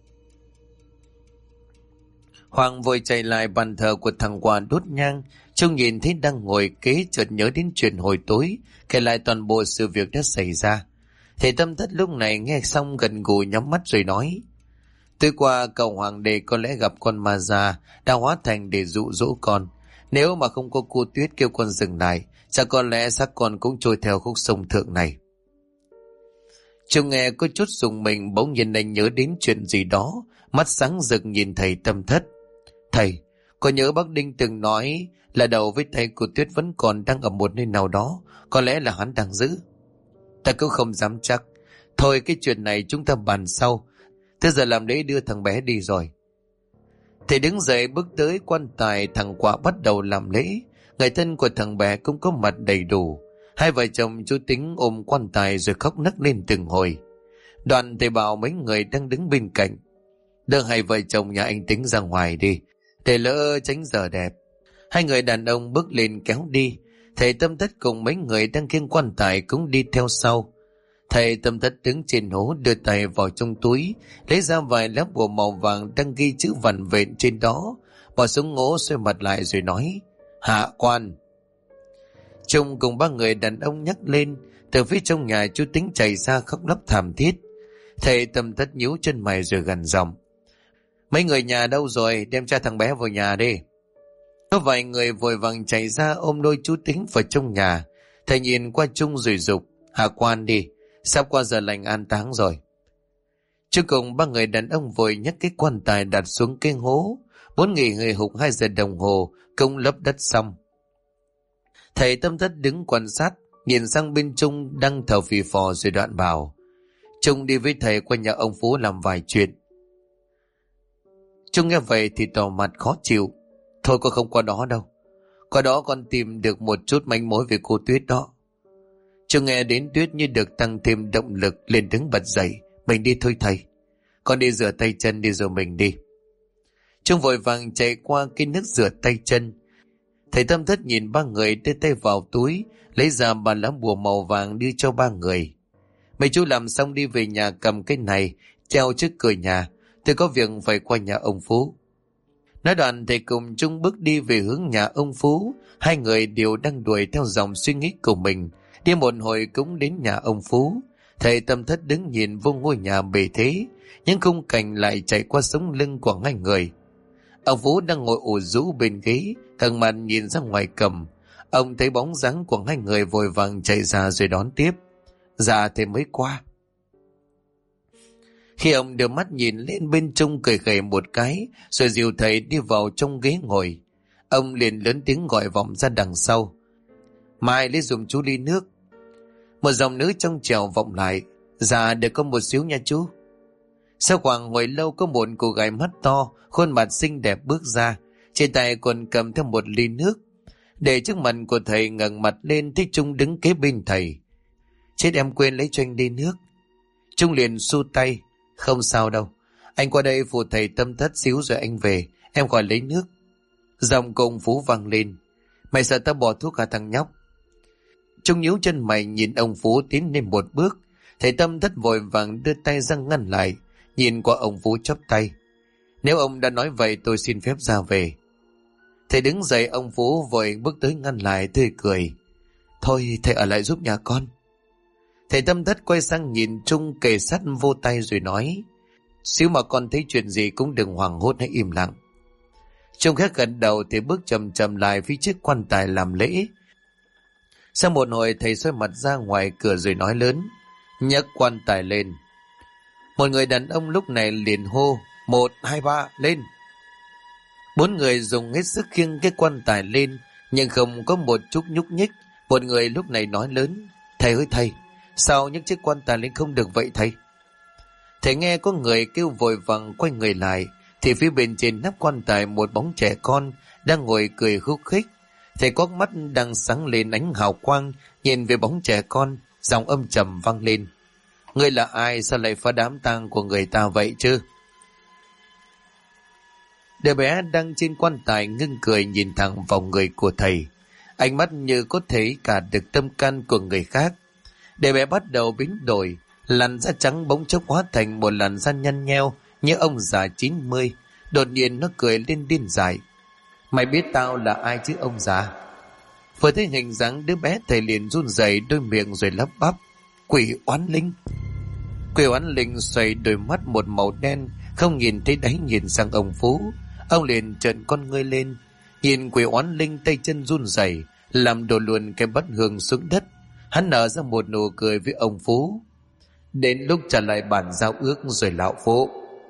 Hoàng vội chạy lại bàn thờ của thằng Quả đốt nhang. Trông nhìn thấy đang ngồi kế chợt nhớ đến chuyện hồi tối, kể lại toàn bộ sự việc đã xảy ra. Thầy tâm thất lúc này nghe xong gần gù nhắm mắt rồi nói. Tối qua cậu Hoàng đề có lẽ gặp con ma già đã hóa thành để dụ dỗ con. Nếu mà không có cô Tuyết kêu con dừng lại, chắc có lẽ xác con cũng trôi theo khúc sông thượng này. Trông nghe có chút rùng mình, bỗng nhiên anh nhớ đến chuyện gì đó, mắt sáng rực nhìn thầy tâm thất. Thầy, có nhớ bác Đinh từng nói là đầu với tay của Tuyết vẫn còn đang ở một nơi nào đó, có lẽ là hắn đang giữ. Ta cũng không dám chắc. Thôi cái chuyện này chúng ta bàn sau. Thế giờ làm lễ đưa thằng bé đi rồi. Thầy đứng dậy bước tới quan tài thằng Quả bắt đầu làm lễ. Người thân của thằng bé cũng có mặt đầy đủ. 2 vợ chồng chú Tính ôm quan tài rồi khóc nấc lên từng hồi. Đoàn thầy bảo mấy người đang đứng bên cạnh. Đưa 2 vợ chồng nhà anh Tính ra ngoài đi, để lỡ tránh giờ đẹp. 2 người đàn ông bước lên kéo đi. Thầy tâm thất cùng mấy người đang khiêng quan tài cũng đi theo sau. Thầy tâm thất đứng trên hố đưa tay vào trong túi, lấy ra vài lá bùa màu vàng đang ghi chữ vằn vện trên đó, bỏ xuống ngố xoay mặt lại rồi nói. Hạ quan. Trung cùng ba người đàn ông nhắc lên. Từ phía trong nhà chú Tính chạy ra khóc lóc thảm thiết. Thầy Tâm Thất nhíu chân mày rồi gằn giọng: mấy người nhà đâu rồi, đem cha thằng bé vào nhà đi. Có vài người vội vàng chạy ra ôm đôi chú Tính vào trong nhà. Thầy nhìn qua Trung rồi dục: hạ quan đi, sắp qua giờ lành an táng rồi. Trước cùng ba người đàn ông vội nhấc cái quan tài đặt xuống cái hố. Muốn nghỉ người hụt 2 giờ đồng hồ công lấp đất xong. Thầy Tâm Thất đứng quan sát, nhìn sang bên Trung đang thở phì phò rồi đoạn bảo: Trung đi với thầy qua nhà ông Phú làm vài chuyện. Trung nghe vậy thì tỏ mặt khó chịu: thôi con không qua đó đâu, qua đó con tìm được một chút manh mối về cô Tuyết đó. Trung nghe đến Tuyết như được tăng thêm động lực, liền đứng bật dậy: mình đi thôi thầy, con đi rửa tay chân đi rồi mình đi. Trung vội vàng chạy qua cái nước rửa tay chân. Thầy Tâm Thất nhìn ba người đưa tay vào túi, lấy ra 3 lá bùa màu vàng đưa cho ba người. Mấy chú làm xong đi về nhà cầm cái này, treo trước cửa nhà, tôi có việc phải qua nhà ông Phú. Nói đoạn thầy cùng Trung bước đi về hướng nhà ông Phú. Hai người đều đang đuổi theo dòng suy nghĩ của mình. Đi một hồi cũng đến nhà ông Phú. Thầy Tâm Thất đứng nhìn vô ngôi nhà bề thế, những khung cảnh lại chạy qua sống lưng của hai người. Ông Phú đang ngồi ủ rũ bên ghế, thằng mặt nhìn ra ngoài cầm. Ông thấy bóng dáng của hai người vội vàng chạy ra rồi đón tiếp: dạ thầy mới qua. Khi ông đưa mắt nhìn lên bên Trung cười khẩy một cái, rồi dìu thầy đi vào trong ghế ngồi. Ông liền lớn tiếng gọi vọng ra đằng sau: mai lấy giùm chú ly nước. Một giọng nữ trong trẻo vọng lại: dạ để có một xíu nha chú. Sau khoảng hồi lâu có một cô gái mắt to, khuôn mặt xinh đẹp bước ra, trên tay còn cầm theo một ly nước. Để trước mặt của thầy ngẩng mặt lên thấy Trung đứng kế bên thầy. Chết em quên lấy cho anh ly nước. Trung liền xu tay: không sao đâu, anh qua đây phụ thầy Tâm Thất xíu rồi anh về, em gọi lấy nước. Giọng cùng Phú vang lên: mày sợ tao bỏ thuốc hả thằng nhóc? Trung nhíu chân mày nhìn ông Phú tiến lên một bước. Thầy Tâm Thất vội vàng đưa tay ra ngăn lại, nhìn qua ông Phú chắp tay: nếu ông đã nói vậy tôi xin phép ra về. Thầy đứng dậy, ông Phú vội bước tới ngăn lại tươi cười: thôi thầy ở lại giúp nhà con. Thầy Tâm Thất quay sang nhìn Trung kề sát vô tay rồi nói: xíu mà con thấy chuyện gì cũng đừng hoảng hốt, hãy im lặng. Trung khẽ gật đầu thì bước chậm chậm lại phía trước quan tài làm lễ. Sau một hồi thầy xoay mặt ra ngoài cửa rồi nói lớn: nhấc quan tài lên. Một người đàn ông lúc này liền hô: 1, 2, 3 lên. 4 người dùng hết sức khiêng cái quan tài lên, nhưng không có một chút nhúc nhích. Một người lúc này nói lớn: thầy ơi thầy, sao nhấc chiếc quan tài lên không được vậy thầy? Thầy nghe có người kêu vội vàng quay người lại, thì phía bên trên nắp quan tài một bóng trẻ con đang ngồi cười khúc khích. Thầy quắc mắt đang sáng lên ánh hào quang, nhìn về bóng trẻ con, giọng âm trầm vang lên: ngươi là ai, sao lại phá đám tang của người ta vậy chứ? Đứa bé đang trên quan tài ngưng cười nhìn thẳng vào người của thầy, ánh mắt như có thể cả được tâm can của người khác. Đứa bé bắt đầu biến đổi, làn da trắng bỗng chốc hóa thành một làn da nhăn nheo như ông già 90. Đột nhiên nó cười lên điên dại: mày biết tao là ai chứ ông già? Vừa thấy hình dáng đứa bé, thầy liền run rẩy đôi miệng rồi lắp bắp: quỷ oán linh. Quỷ oán linh xoay đôi mắt một màu đen, không nhìn thấy đáy, nhìn sang ông Phú. Ông liền trợn con ngươi lên, nhìn quỷ oán linh tay chân run rẩy, làm đổ luôn cái bát hương xuống đất. Hắn nở ra một nụ cười với ông Phú: đến lúc trả lại bản giao ước rồi lão Phú.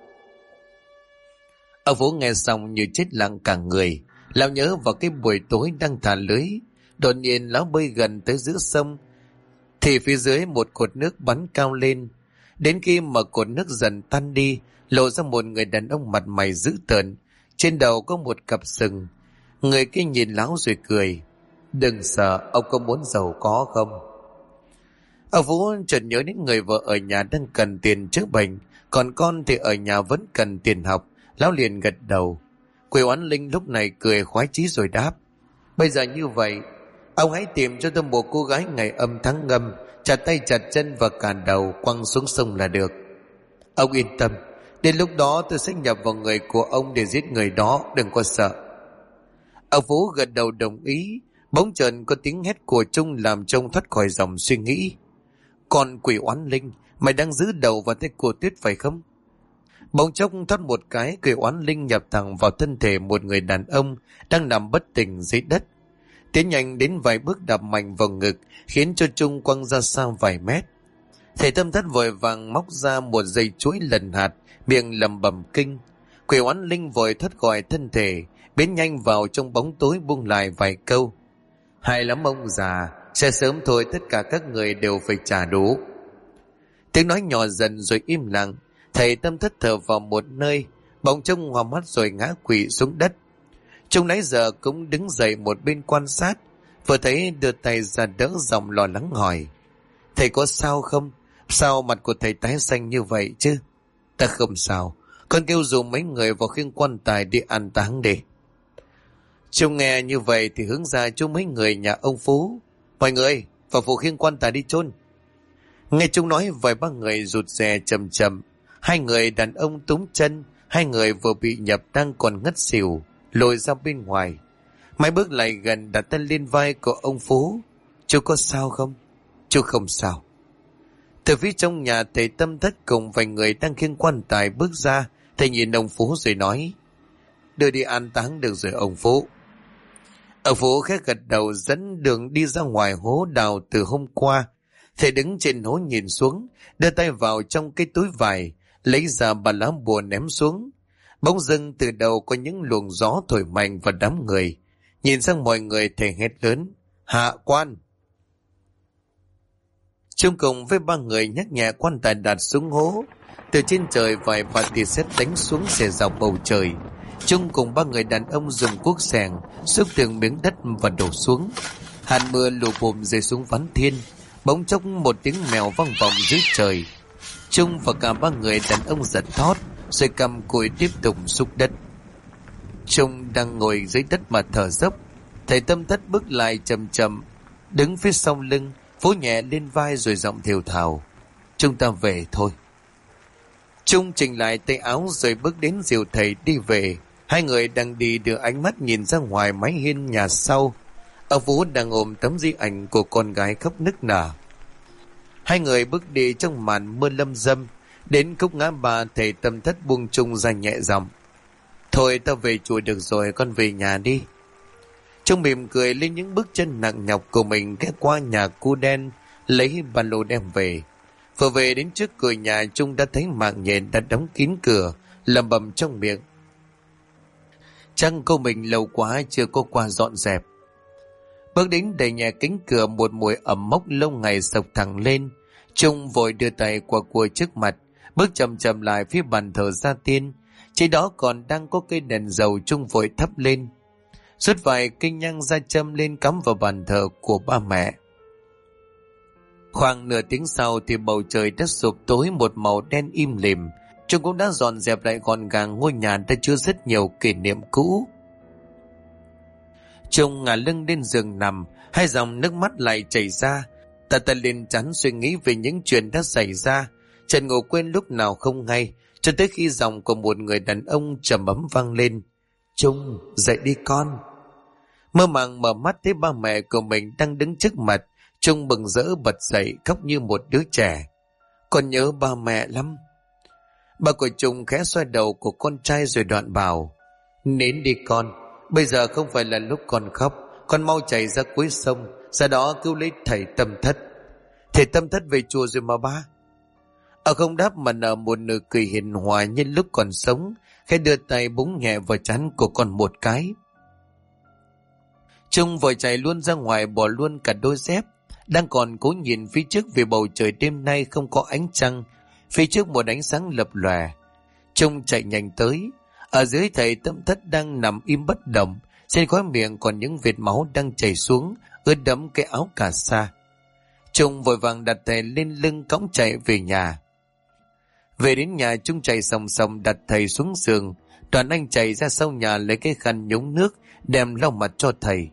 Ông Phú nghe xong như chết lặng cả người. Lão nhớ vào cái buổi tối đang thả lưới, đột nhiên lão bơi gần tới giữa sông, thì phía dưới một cột nước bắn cao lên. Đến khi mà cột nước dần tan đi, lộ ra một người đàn ông mặt mày dữ tợn, trên đầu có một cặp sừng. Người kia nhìn lão rồi cười: đừng sợ, ông có muốn giàu có không? Ông Vũ chợt nhớ đến người vợ ở nhà đang cần tiền chữa bệnh, còn con thì ở nhà vẫn cần tiền học. Lão liền gật đầu. Quỷ oán linh lúc này cười khoái chí rồi đáp: bây giờ như vậy, ông hãy tìm cho tôi một cô gái ngày âm tháng ngâm, chặt tay chặt chân và cả đầu quăng xuống sông là được. Ông yên tâm, đến lúc đó tôi sẽ nhập vào người của ông để giết người đó, đừng có sợ. Ông Vũ gật đầu đồng ý. Bỗng chợt có tiếng hét của Trung làm Trung thoát khỏi dòng suy nghĩ. Con quỷ oán linh, mày đang giữ đầu vào tay cô Tuyết phải không? Bỗng chốc thoát một cái, quỷ oán linh nhập thẳng vào thân thể một người đàn ông đang nằm bất tỉnh dưới đất. Tiến nhanh đến vài bước đạp mạnh vào ngực, khiến cho Trung quăng ra xa vài mét. Thầy Tâm Thất vội vàng móc ra một dây chuỗi lần hạt, miệng lẩm bẩm kinh. Quỷ oán linh vội thoát khỏi thân thể, biến nhanh vào trong bóng tối buông lại vài câu. Hay lắm ông già, sẽ sớm thôi tất cả các người đều phải trả đủ. Tiếng nói nhỏ dần rồi im lặng. Thầy Tâm Thất thở vào một nơi, bỗng trông hoa mắt rồi ngã quỵ xuống đất. Trung nãy giờ cũng đứng dậy một bên quan sát, vừa thấy đưa tay ra đỡ giọng lo lắng hỏi: Thầy có sao không? Sao mặt của thầy tái xanh như vậy chứ? Ta không sao, con kêu dùm mấy người vào khiêng quan tài đi an táng đi. Trung nghe như vậy thì hướng ra cho mấy người nhà ông Phú: Mọi người vào phụ khiêng quan tài đi chôn. Nghe Trung nói, vài ba người rụt rè chậm chậm. Hai người đàn ông túm chân, hai người vừa bị nhập đang còn ngất xỉu, lôi ra bên ngoài. Mấy bước lại gần đặt tay lên vai của ông Phú: Chú có sao không? Chú không sao. Từ phía trong nhà, thầy Tâm Thất cùng vài người đang khiêng quan tài bước ra. Thầy nhìn ông Phú rồi nói: Đưa đi an táng được rồi ông Phú. Ông Phú khẽ gật đầu dẫn đường đi ra ngoài hố đào từ hôm qua. Thầy đứng trên hố nhìn xuống, đưa tay vào trong cái túi vải, lấy ra ba lá bùa ném xuống. Bỗng dưng từ đầu có những luồng gió thổi mạnh vào đám người. Nhìn sang mọi người, thầy hét lớn: Hạ quan! Chung cùng với ba người nhắc nhẹ quan tài đặt xuống hố. Từ trên trời vài vạt tia sét đánh xuống xẻ dọc bầu trời. Chung cùng ba người đàn ông dùng cuốc xẻng xúc từng miếng đất và đổ xuống. Hàn mưa lù bùm rơi xuống ván thiên. Bỗng chốc một tiếng mèo vang vọng dưới trời. Chung và cả ba người đàn ông giật thót, rồi cầm cùi tiếp tục xúc đất. Chung đang ngồi dưới đất mà thở dốc. Thầy Tâm Thất bước lại chậm chậm, đứng phía sau lưng, vỗ nhẹ lên vai rồi giọng thều thào: Chúng ta về thôi. Chung chỉnh lại tay áo rồi bước đến dìu thầy đi về. Hai người đang đi đưa ánh mắt nhìn ra ngoài mái hiên nhà sau. Ông Vũ đang ôm tấm di ảnh của con gái khóc nức nở. Hai người bước đi trong màn mưa lâm dâm. Đến khúc ngã ba, thầy Tâm Thất buông Chung ra nhẹ giọng: Thôi ta về chùa được rồi, con về nhà đi. Trung mỉm cười lên những bước chân nặng nhọc của mình, ghé qua nhà cu đen lấy ba lô đem về. Vừa về đến trước cửa nhà, Trung đã thấy mạng nhện đã đóng kín cửa, lẩm bẩm trong miệng: Chắc cô mình lâu quá chưa có qua dọn dẹp. Bước đến đẩy nhẹ cánh cửa, một mùi ẩm mốc lâu ngày sộc thẳng lên. Trung vội đưa tay qua cua trước mặt, bước chậm chậm lại phía bàn thờ gia tiên. Trên đó còn đang có cây đèn dầu. Trung vội thắp lên, rút vài cây nhang ra châm lên cắm vào bàn thờ của ba mẹ. Khoảng nửa tiếng sau thì bầu trời đã sụp tối một màu đen im lìm. Trung cũng đã dọn dẹp lại gọn gàng ngôi nhà đã chứa rất nhiều kỷ niệm cũ. Trung ngả lưng lên giường nằm, hai dòng nước mắt lại chảy ra. Tà tà lên trán suy nghĩ về những chuyện đã xảy ra. Trần ngủ quên lúc nào không hay, cho tới khi giọng của một người đàn ông trầm ấm vang lên: Trung, dậy đi con. Mơ màng mở mắt thấy ba mẹ của mình đang đứng trước mặt. Trung bừng rỡ bật dậy, khóc như một đứa trẻ: Con nhớ ba mẹ lắm. Bà của Trung khẽ xoay đầu của con trai rồi đoạn bảo: Nín đi con, bây giờ không phải là lúc con khóc. Con mau chạy ra cuối sông, ra đó cứu lấy thầy Tâm Thất. Thầy Tâm Thất về chùa rồi mà ba. Không đáp mà nở một nụ cười hiền hòa như lúc còn sống, khẽ đưa tay búng nhẹ vào trán của con một cái. Trung vội chạy luôn ra ngoài, bỏ luôn cả đôi dép. Đang còn cố nhìn phía trước vì bầu trời đêm nay không có ánh trăng. Phía trước một ánh sáng lập lòe. Trung chạy nhanh tới. Ở dưới thầy Tâm Thất đang nằm im bất động, trên khóe miệng còn những vệt máu đang chảy xuống, ướt đẫm cái áo cà sa. Trung vội vàng đặt thầy lên lưng cõng chạy về nhà. Về đến nhà, Trung chạy sòng sòng đặt thầy xuống giường. Đoàn anh chạy ra sau nhà lấy cái khăn nhúng nước đem lau mặt cho thầy.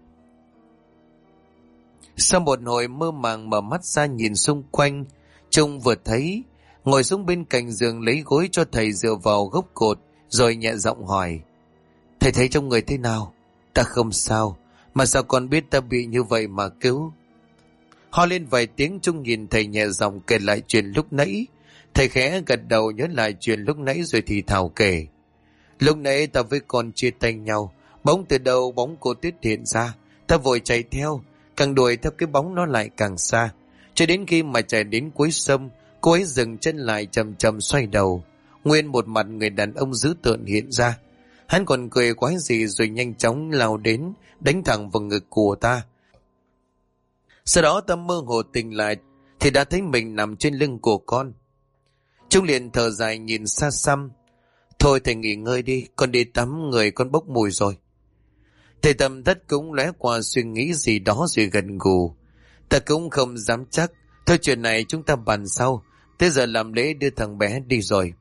Sau một hồi mơ màng mở mắt ra nhìn xung quanh, Trung vừa thấy ngồi xuống bên cạnh giường lấy gối cho thầy dựa vào gốc cột, rồi nhẹ giọng hỏi: Thầy thấy trong người thế nào? Ta không sao, Mà sao con biết ta bị như vậy mà cứu? Ho lên vài tiếng, Trung nhìn thầy nhẹ giọng kể lại chuyện lúc nãy. Thầy khẽ gật đầu nhớ lại chuyện lúc nãy rồi thì thào kể. Lúc nãy ta với con chia tay nhau, bỗng từ đầu bóng cô Tuyết hiện ra. Ta vội chạy theo, càng đuổi theo cái bóng nó lại càng xa. Cho đến khi mà chạy đến cuối sông, cô ấy dừng chân lại chậm chậm xoay đầu. Nguyên một mặt người đàn ông dữ tợn hiện ra. Hắn còn cười quái dị rồi nhanh chóng lao đến, đánh thẳng vào ngực của ta. Sau đó ta mơ hồ tỉnh lại thì đã thấy mình nằm trên lưng của con. Trung liền thở dài nhìn xa xăm. Thôi thầy nghỉ ngơi đi, con đi tắm, người con bốc mùi rồi. Thầy Tâm Thất cũng lóe qua suy nghĩ gì đó rồi gần gù. Ta cũng không dám chắc. Thôi chuyện này chúng ta bàn sau. Tới giờ làm lễ đưa thằng bé đi rồi.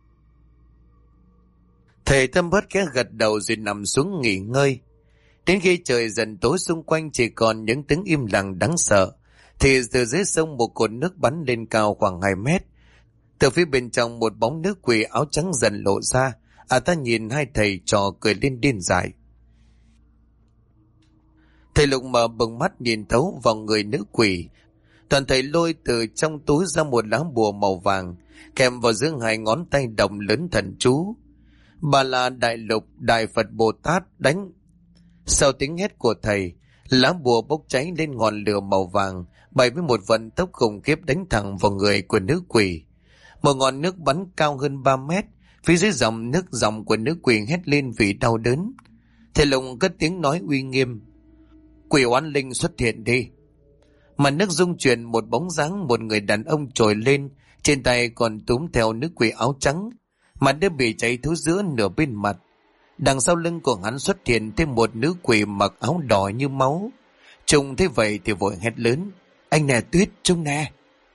Thầy Tâm Thất khẽ gật đầu rồi nằm xuống nghỉ ngơi. Đến khi trời dần tối, xung quanh chỉ còn những tiếng im lặng đáng sợ, thì từ dưới sông một cột nước bắn lên cao khoảng 2 mét. Từ phía bên trong một bóng nữ quỷ áo trắng dần lộ ra. Ta nhìn hai thầy trò cười lên điên dại. Thầy Lục mở bừng mắt nhìn thấu vào người nữ quỷ. Toàn thầy lôi từ trong túi ra một lá bùa màu vàng, kèm vào giữa hai ngón tay đồng lớn thần chú. Bà là Đại Lục Đại Phật Bồ Tát đánh. Sau tiếng hét của thầy, lá bùa bốc cháy lên ngọn lửa màu vàng, bay với một vận tốc khủng khiếp đánh thẳng vào người của nữ quỷ. Một ngọn nước bắn cao hơn 3 mét, phía dưới dòng nước dòng của nữ quỷ hét lên vì đau đớn. Thầy Lục cất tiếng nói uy nghiêm: "Quỷ oán linh xuất hiện đi." Mà nước rung chuyển, một bóng dáng một người đàn ông trồi lên, trên tay còn túm theo nữ quỷ áo trắng, mặt đã bị cháy thối giữa nửa bên mặt. Đằng sau lưng của hắn xuất hiện thêm một nữ quỷ mặc áo đỏ như máu. Trung thấy vậy thì vội hét lớn: "Anh nè Tuyết, Trung nè!"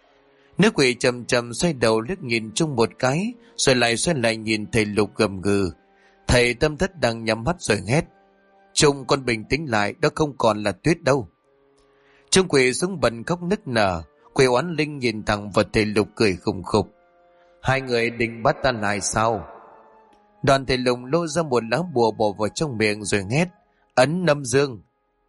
Nữ quỷ chậm chậm xoay đầu liếc nhìn Trung một cái, rồi lại xoay lại nhìn thầy Lục gầm gừ. Thầy Tâm Thất đang nhắm mắt rồi hét: "Trung, con bình tĩnh lại, đó không còn là Tuyết đâu." Trung quỷ xuống bần khóc nức nở. Quỷ oán linh nhìn thẳng vào thầy Lục cười khùng khục: "Hai người định bắt ta lại sao?" Đoàn thầy Lục lôi ra một lá bùa bỏ vào trong miệng rồi hét: "Ấn Âm Dương."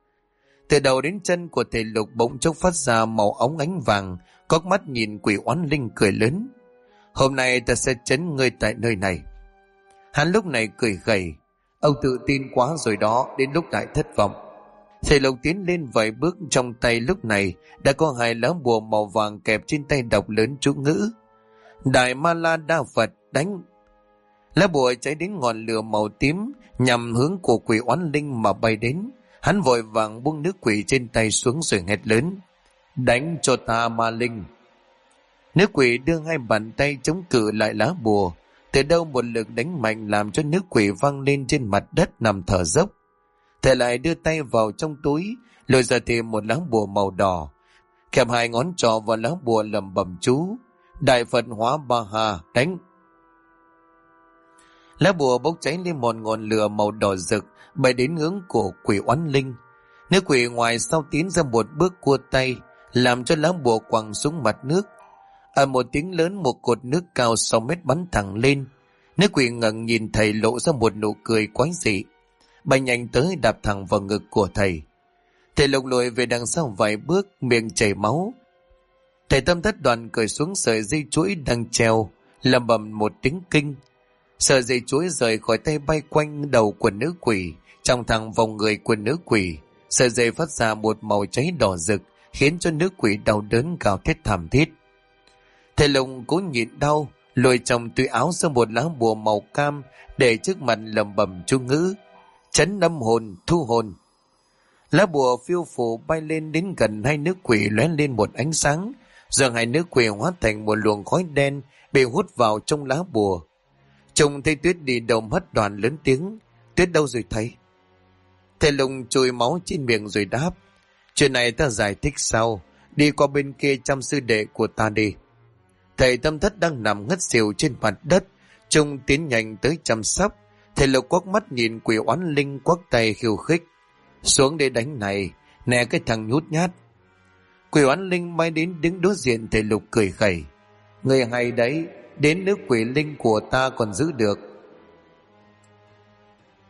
Từ đầu đến chân của thầy Lục bỗng chốc phát ra màu óng ánh vàng, cóc mắt nhìn quỷ oán linh cười lớn: "Hôm nay ta sẽ trấn ngươi tại nơi này." Hắn lúc này cười gầy: "Ông tự tin quá rồi đó, đến lúc lại thất vọng." Thầy Lục tiến lên vài bước, trong tay lúc này đã có 2 lá bùa màu vàng kẹp trên tay, đọc lớn chú ngữ: "Đại Ma La Đa Phật đánh." Lá bùa cháy đến ngọn lửa màu tím nhằm hướng của quỷ oán linh mà bay đến. Hắn vội vàng buông nữ quỷ trên tay xuống rồi hét lớn: "Đánh cho ta ma linh." Nữ quỷ đưa 2 bàn tay chống cự lại lá bùa. Từ đâu một lực đánh mạnh làm cho nữ quỷ văng lên trên mặt đất nằm thở dốc. Thầy lại đưa tay vào trong túi, lôi ra thêm một lá bùa màu đỏ, kẹp 2 ngón trỏ vào lá bùa lẩm bẩm chú: "Đại Phật Hóa Ba Hà đánh." Lá bùa bốc cháy lên một ngọn lửa màu đỏ rực, bay đến hướng của quỷ oán linh. Nữ quỷ ngoài sau tiến ra một bước cua tay, làm cho lá bùa quăng xuống mặt nước. Ở một tiếng lớn, một cột nước cao 6 mét bắn thẳng lên. Nữ quỷ ngẩng nhìn thầy, lộ ra một nụ cười quái dị, bay nhanh tới đạp thẳng vào ngực của thầy. Thầy Lục lùi về đằng sau vài bước, miệng chảy máu. Thầy Tâm Thất đoàn cởi xuống sợi dây chuỗi đang treo, lẩm bẩm một tiếng kinh. Sợi dây chuỗi rời khỏi tay bay quanh đầu của nữ quỷ, trong thẳng vòng người của nữ quỷ. Sợi dây phát ra một màu cháy đỏ rực, khiến cho nữ quỷ đau đớn gào thét thảm thiết. Thầy Lục cố nhịn đau, lôi trong túi áo ra một lá bùa màu cam, để trước mặt lẩm bẩm chú ngữ: "Trấn âm hồn, thu hồn." Lá bùa phiêu phù bay lên đến gần 2 nữ quỷ, lóe lên một ánh sáng, rồi 2 nữ quỷ hóa thành một luồng khói đen bị hút vào trong lá bùa. Trông thấy Tuyết đi đầu mất đoàn lớn tiếng: "Tuyết đâu rồi thầy?" Thầy Lục chùi máu trên miệng rồi đáp: "Chuyện này ta giải thích sau, đi qua bên kia chăm sư đệ của ta đi." Thầy Tâm Thất đang nằm ngất xỉu trên mặt đất, Trung tiến nhanh tới chăm sóc. Thầy Lục quắc mắt nhìn quỷ oán linh, quắc tay khiêu khích: "Xuống để đánh này, nè cái thằng nhút nhát." Quỷ oán linh bay đến đứng đối diện thầy Lục cười khẩy: "Người hay đấy, đến nước quỷ linh của ta còn giữ được."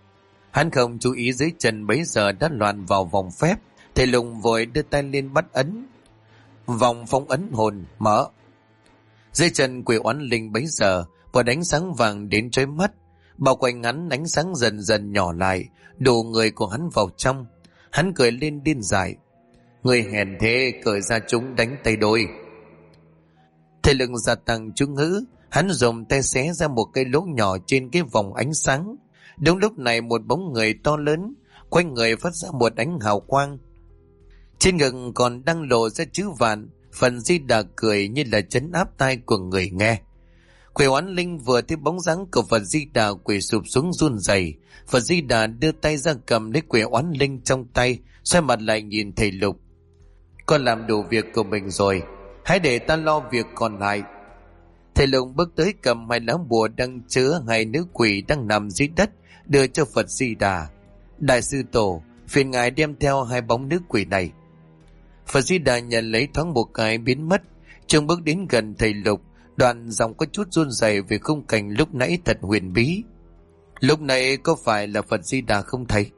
Hắn không chú ý dưới chân bấy giờ đã loạn vào vòng phép. Thầy Lùng vội đưa tay lên bắt ấn. Vòng phong ấn hồn mở. Dưới chân quỷ oán linh bấy giờ một ánh sáng vàng đến chói mắt, bao quanh hắn ánh sáng dần dần nhỏ lại, đủ người của hắn vào trong. Hắn cười lên điên dại. Người hèn thế, cởi ra chúng đánh tay đôi. Thầy Lùng gia tăng chú ngữ, hắn dùng tay xé ra một cái lỗ nhỏ trên cái vòng ánh sáng. Đúng lúc này một bóng người to lớn quanh người phát ra một ánh hào quang. Trên ngực còn đang lộ ra chữ vạn. Phần Di Đà cười như là trấn áp tai của người nghe. Quỷ oán linh vừa thấy bóng dáng của Phật Di Đà quỳ sụp xuống run rẩy. Phật Di Đà đưa tay ra cầm lấy quỷ oán linh trong tay, xoay mặt lại nhìn thầy Lục. Con làm đủ việc của mình rồi, hãy để ta lo việc còn lại. Thầy Lục bước tới cầm hai lá bùa đang chứa hai nữ quỷ đang nằm dưới đất, đưa cho Phật Di Đà. Đại sư tổ, phiền ngài đem theo hai bóng nữ quỷ này. Phật Di Đà nhận lấy thoáng một cái biến mất. Trông bước đến gần thầy Lục, đoạn giọng có chút run rẩy vì khung cảnh lúc nãy thật huyền bí. Lúc này có phải là Phật Di Đà không thầy?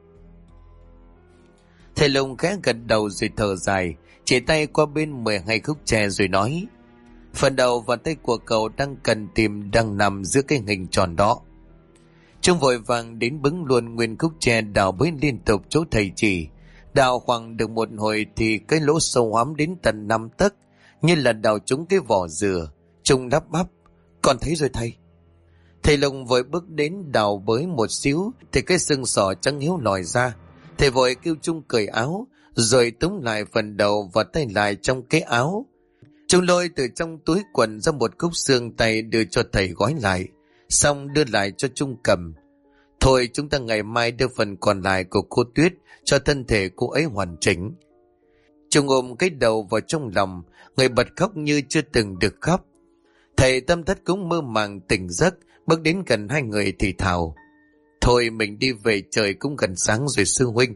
Thầy Lục khẽ gật đầu rồi thở dài, chỉ tay qua bên 12 khúc tre rồi nói: phần đầu và tay của cậu đang cần tìm đang nằm giữa cái hình tròn đó. Trông vội vàng đến bứng luôn nguyên khúc tre, đào bới liên tục chỗ thầy chỉ. Đào khoảng được một hồi thì cái lỗ sâu hoắm đến tận 5 tấc, như là đào trúng cái vỏ dừa. Trông đắp bắp: con thấy rồi thầy. Thầy Lục vội bước đến đào bới một xíu thì cái xương sọ trắng hiếu lòi ra. Thầy vội kêu Trung cởi áo, rồi túm lại phần đầu và tay lại trong cái áo. Trung lôi từ trong túi quần ra một khúc xương tay đưa cho thầy gói lại, xong đưa lại cho Trung cầm. Thôi chúng ta ngày mai đưa phần còn lại của cô Tuyết cho thân thể cô ấy hoàn chỉnh. Trung ôm cái đầu vào trong lòng, người bật khóc như chưa từng được khóc. Thầy Tâm Thất cũng mơ màng tỉnh giấc, bước đến gần hai người thì thào: thôi mình đi về, trời cũng gần sáng rồi sư huynh.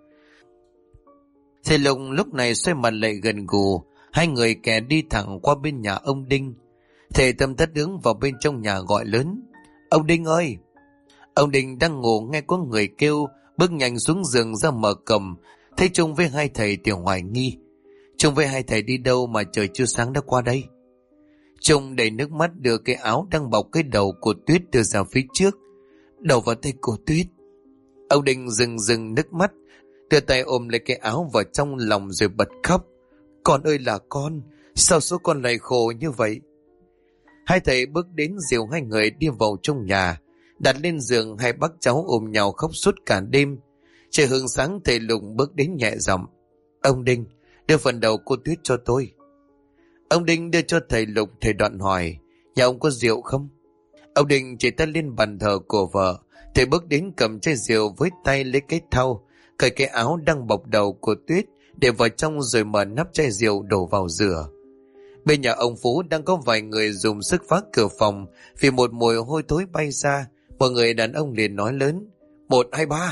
Thầy Lục lúc này xoay mặt lại gần gù, hai người kẻ đi thẳng qua bên nhà ông Đinh. Thầy Tâm Thất đứng vào bên trong nhà gọi lớn: ông Đinh ơi! Ông Đinh đang ngủ nghe có người kêu, bước nhanh xuống giường ra mở cổng, thấy Trung với hai thầy thì hoài nghi: Trung với hai thầy đi đâu mà trời chưa sáng đã qua đây? Trung đầy nước mắt đưa cái áo đang bọc cái đầu của Tuyết đưa ra phía trước. Đầu vào tay của Tuyết. Ông Đinh rừng nước mắt, đưa tay ôm lấy cái áo vào trong lòng rồi bật khóc: con ơi là con, sao số con lại khổ như vậy? Hai thầy bước đến dìu hai người đi vào trong nhà, đặt lên giường. Hai bác cháu ôm nhau khóc suốt cả đêm. Trời hừng sáng thầy Lục bước đến nhẹ giọng: ông Đinh, đưa phần đầu cô Tuyết cho tôi. Ông Đinh đưa cho thầy Lục. Thầy Đoạn hỏi: nhà ông có rượu không? Ông Đinh chỉ tay lên bàn thờ của vợ. Thầy bước đến cầm chai rượu với tay lấy cái thau, cởi cái áo đang bọc đầu của Tuyết để vào trong rồi mở nắp chai rượu đổ vào rửa. Bên nhà ông Phú đang có vài người dùng sức phá cửa phòng vì một mùi hôi thối bay ra. Một người đàn ông liền nói lớn: 1, 2, 3.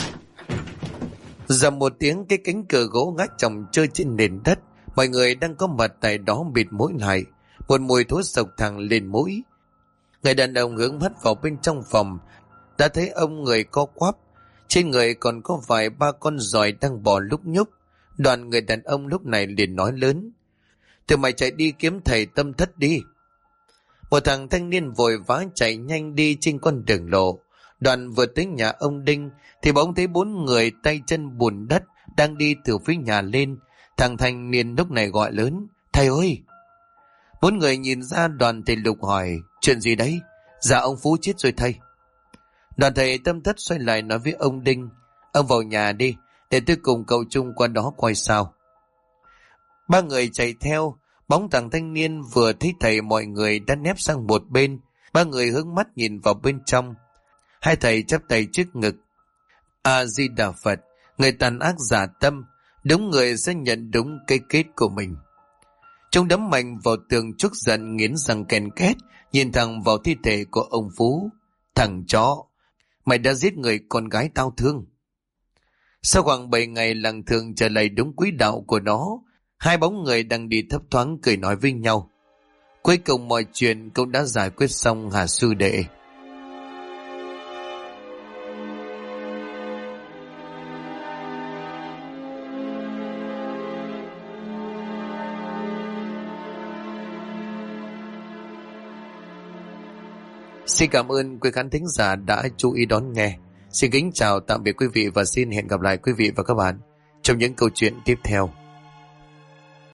Dầm một tiếng, cái cánh cửa gỗ ngã chồng chơi trên nền đất. Mọi người đang có mặt tại đó bịt mũi lại. Một mùi thối sộc thẳng lên mũi. Người đàn ông hướng mắt vào bên trong phòng, đã thấy ông người co quắp, trên người còn có vài ba con giòi đang bò lúc nhúc. Đoàn người đàn ông lúc này liền nói lớn: tụi mày chạy đi kiếm thầy Tâm Thất đi. Một thằng thanh niên vội vã chạy nhanh đi trên con đường lộ. Đoàn vừa tới nhà ông Đinh thì bỗng thấy 4 người tay chân bùn đất đang đi từ phía nhà lên. Thằng thanh niên lúc này gọi lớn: thầy ơi! 4 người nhìn ra Đoàn. Thầy Lục hỏi: chuyện gì đấy? Dạ ông Phú chết rồi thầy. Đoàn thầy Tâm Thất xoay lại nói với ông Đinh: ông vào nhà đi, để tôi cùng cậu Trung qua đó coi sao. 3 người chạy theo. Bóng thằng thanh niên vừa thấy thầy, mọi người đã nép sang một bên. 3 người hướng mắt nhìn vào bên trong. Hai thầy chắp tay trước ngực: A Di Đà Phật, người tàn ác giả tâm, đúng người sẽ nhận đúng cái kết của mình. Chúng đấm mạnh vào tường trúc giận, nghiến răng ken két, nhìn thẳng vào thi thể của ông Phú. Thằng chó, mày đã giết người con gái tao thương. Sau khoảng 7 ngày làng thường trở lại đúng quỹ đạo của nó, hai bóng người đang đi thấp thoáng cười nói với nhau. Cuối cùng mọi chuyện cũng đã giải quyết xong hả sư đệ? Xin cảm ơn quý khán thính giả đã chú ý đón nghe. Xin kính chào tạm biệt quý vị và xin hẹn gặp lại quý vị và các bạn trong những câu chuyện tiếp theo.